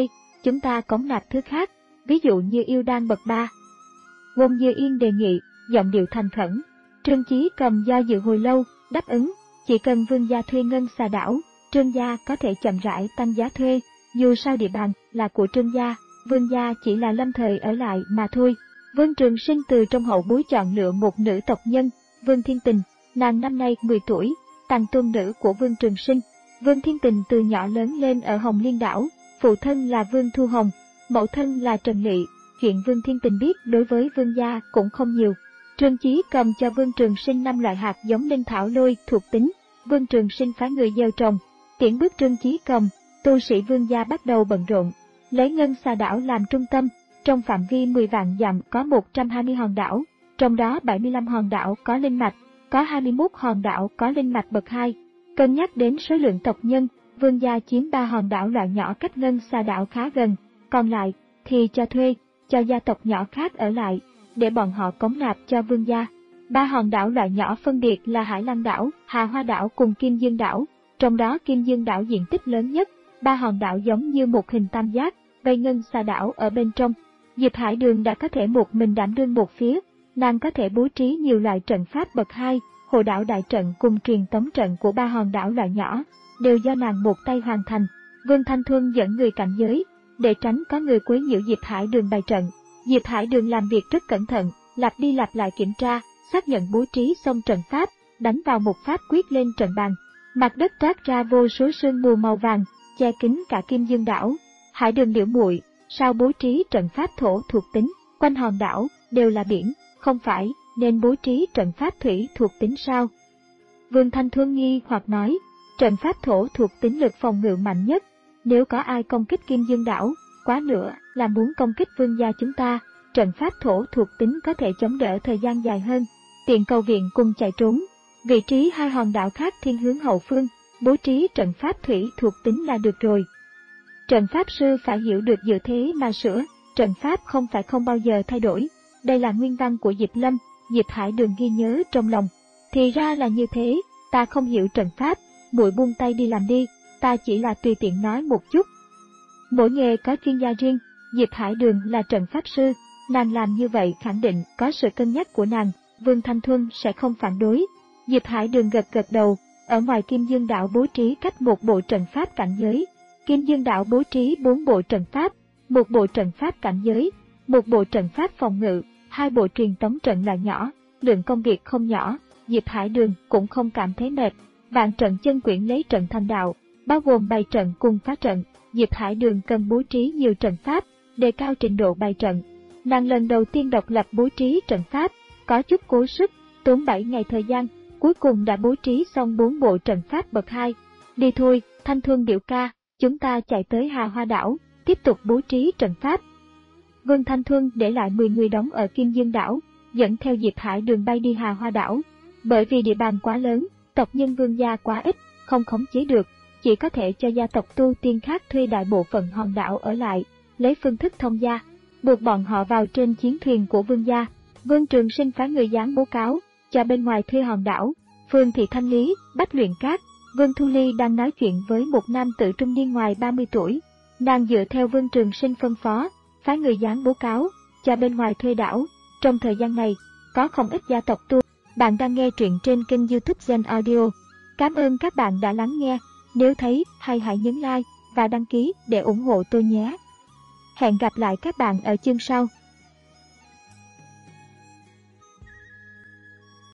chúng ta cống nạp thứ khác, ví dụ như yêu đan bậc ba. Ngôn Dư Yên đề nghị, giọng điệu thành khẩn. Trương Chí Cầm do dự hồi lâu, đáp ứng, chỉ cần vương gia thuê ngân xà đảo, Trương gia có thể chậm rãi tăng giá thuê, dù sao địa bàn là của Trương gia, vương gia chỉ là lâm thời ở lại mà thôi. Vương Trường Sinh từ trong hậu bối chọn lựa một nữ tộc nhân, Vương Thiên Tình, nàng năm nay mười tuổi, tàng tôn nữ của Vương Trường Sinh. Vương Thiên Tình từ nhỏ lớn lên ở Hồng Liên đảo, phụ thân là Vương Thu Hồng, mẫu thân là Trần Lị. Chuyện Vương Thiên Tình biết đối với vương gia cũng không nhiều. Trương Chí Cầm cho Vương Trường Sinh năm loại hạt giống linh thảo lôi thuộc tính, Vương Trường Sinh phái người gieo trồng. Tiễn bước Trương Chí Cầm, tu sĩ vương gia bắt đầu bận rộn, lấy ngân xà đảo làm trung tâm, trong phạm vi mười vạn dặm có một trăm hai mươi hòn đảo, trong đó bảy mươi lăm hòn đảo có linh mạch, có hai mươi mốt hòn đảo có linh mạch bậc hai. Cân nhắc đến số lượng tộc nhân, vương gia chiếm ba hòn đảo loại nhỏ cách ngân xà đảo khá gần, còn lại thì cho thuê, cho gia tộc nhỏ khác ở lại, để bọn họ cống nạp cho vương gia. Ba hòn đảo loại nhỏ phân biệt là Hải Lăng đảo, Hà Hoa đảo cùng Kim Dương đảo, trong đó Kim Dương đảo diện tích lớn nhất. Ba hòn đảo giống như một hình tam giác, vây ngân xà đảo ở bên trong. Diệp Hải Đường đã có thể một mình đảm đương một phía, nàng có thể bố trí nhiều loại trận pháp bậc hai, hộ đảo đại trận cùng truyền tống trận của ba hòn đảo loại nhỏ, đều do nàng một tay hoàn thành. Vương Thanh Thuân dẫn người cảnh giới, để tránh có người quấy nhiễu Diệp Hải Đường bày trận. Diệp Hải Đường làm việc rất cẩn thận, lặp đi lặp lại kiểm tra, xác nhận bố trí xong trận pháp, đánh vào một pháp quyết lên trận bàn. Mặt đất toát ra vô số sương mù màu vàng, che kín cả Kim Dương đảo. Hải Đường điệu muội, sao bố trí trận pháp thổ thuộc tính, quanh hòn đảo đều là biển, không phải nên bố trí trận pháp thủy thuộc tính sao? Vương Thanh Thuân nghi hoặc nói, trận pháp thổ thuộc tính lực phòng ngự mạnh nhất, nếu có ai công kích Kim Dương đảo, quá nữa là muốn công kích vương gia chúng ta, trận pháp thổ thuộc tính có thể chống đỡ thời gian dài hơn, tiện cầu viện cùng chạy trốn. Vị trí hai hòn đảo khác thiên hướng hậu phương, bố trí trận pháp thủy thuộc tính là được rồi. Trận pháp sư phải hiểu được dựa thế mà sửa, trận pháp không phải không bao giờ thay đổi. Đây là nguyên văn của Diệp Lâm, Diệp Hải Đường ghi nhớ trong lòng. Thì ra là như thế, ta không hiểu trận pháp, muội buông tay đi làm đi, ta chỉ là tùy tiện nói một chút. Mỗi nghề có chuyên gia riêng, Diệp Hải Đường là trận pháp sư, nàng làm như vậy khẳng định có sự cân nhắc của nàng, Vương Thanh Thuân sẽ không phản đối. Diệp Hải Đường gật gật đầu, ở ngoài Kim Dương đảo bố trí cách một bộ trận pháp cảnh giới. Kim Dương đảo bố trí bốn bộ trận pháp, một bộ trận pháp cảnh giới, một bộ trận pháp phòng ngự, hai bộ truyền tống trận là nhỏ, lượng công việc không nhỏ. Diệp Hải Đường cũng không cảm thấy mệt. Vạn trận chân quyển lấy trận thành đạo, bao gồm bày trận cùng phá trận. Diệp Hải Đường cần bố trí nhiều trận pháp, đề cao trình độ bày trận. Nàng lần đầu tiên độc lập bố trí trận pháp, có chút cố sức, tốn bảy ngày thời gian, cuối cùng đã bố trí xong bốn bộ trận pháp bậc hai. Đi thôi, Thanh Thuân biểu ca, chúng ta chạy tới Hà Hoa đảo, tiếp tục bố trí trận pháp. Vương Thanh Thuân để lại mười người đóng ở Kim Dương đảo, dẫn theo Diệp Hải Đường bay đi Hà Hoa đảo. Bởi vì địa bàn quá lớn, tộc nhân vương gia quá ít, không khống chế được, chỉ có thể cho gia tộc tu tiên khác thuê đại bộ phận hòn đảo ở lại, lấy phương thức thông gia, buộc bọn họ vào trên chiến thuyền của vương gia. Vương Trường Sinh phái người dán bố cáo, cho bên ngoài thuê hòn đảo. Phương Thị Thanh Lý, Bách Luyện Cát, Vương Thu Ly đang nói chuyện với một nam tử trung niên ngoài ba mươi tuổi. Nàng dựa theo Vương Trường Sinh phân phó, phái người dán bố cáo, cho bên ngoài thuê đảo. Trong thời gian này, có không ít gia tộc tu. Bạn đang nghe truyện trên kênh YouTube Gen Audio. Cảm ơn các bạn đã lắng nghe. Nếu thấy hay hãy nhấn like và đăng ký để ủng hộ tôi nhé. Hẹn gặp lại các bạn ở chương sau.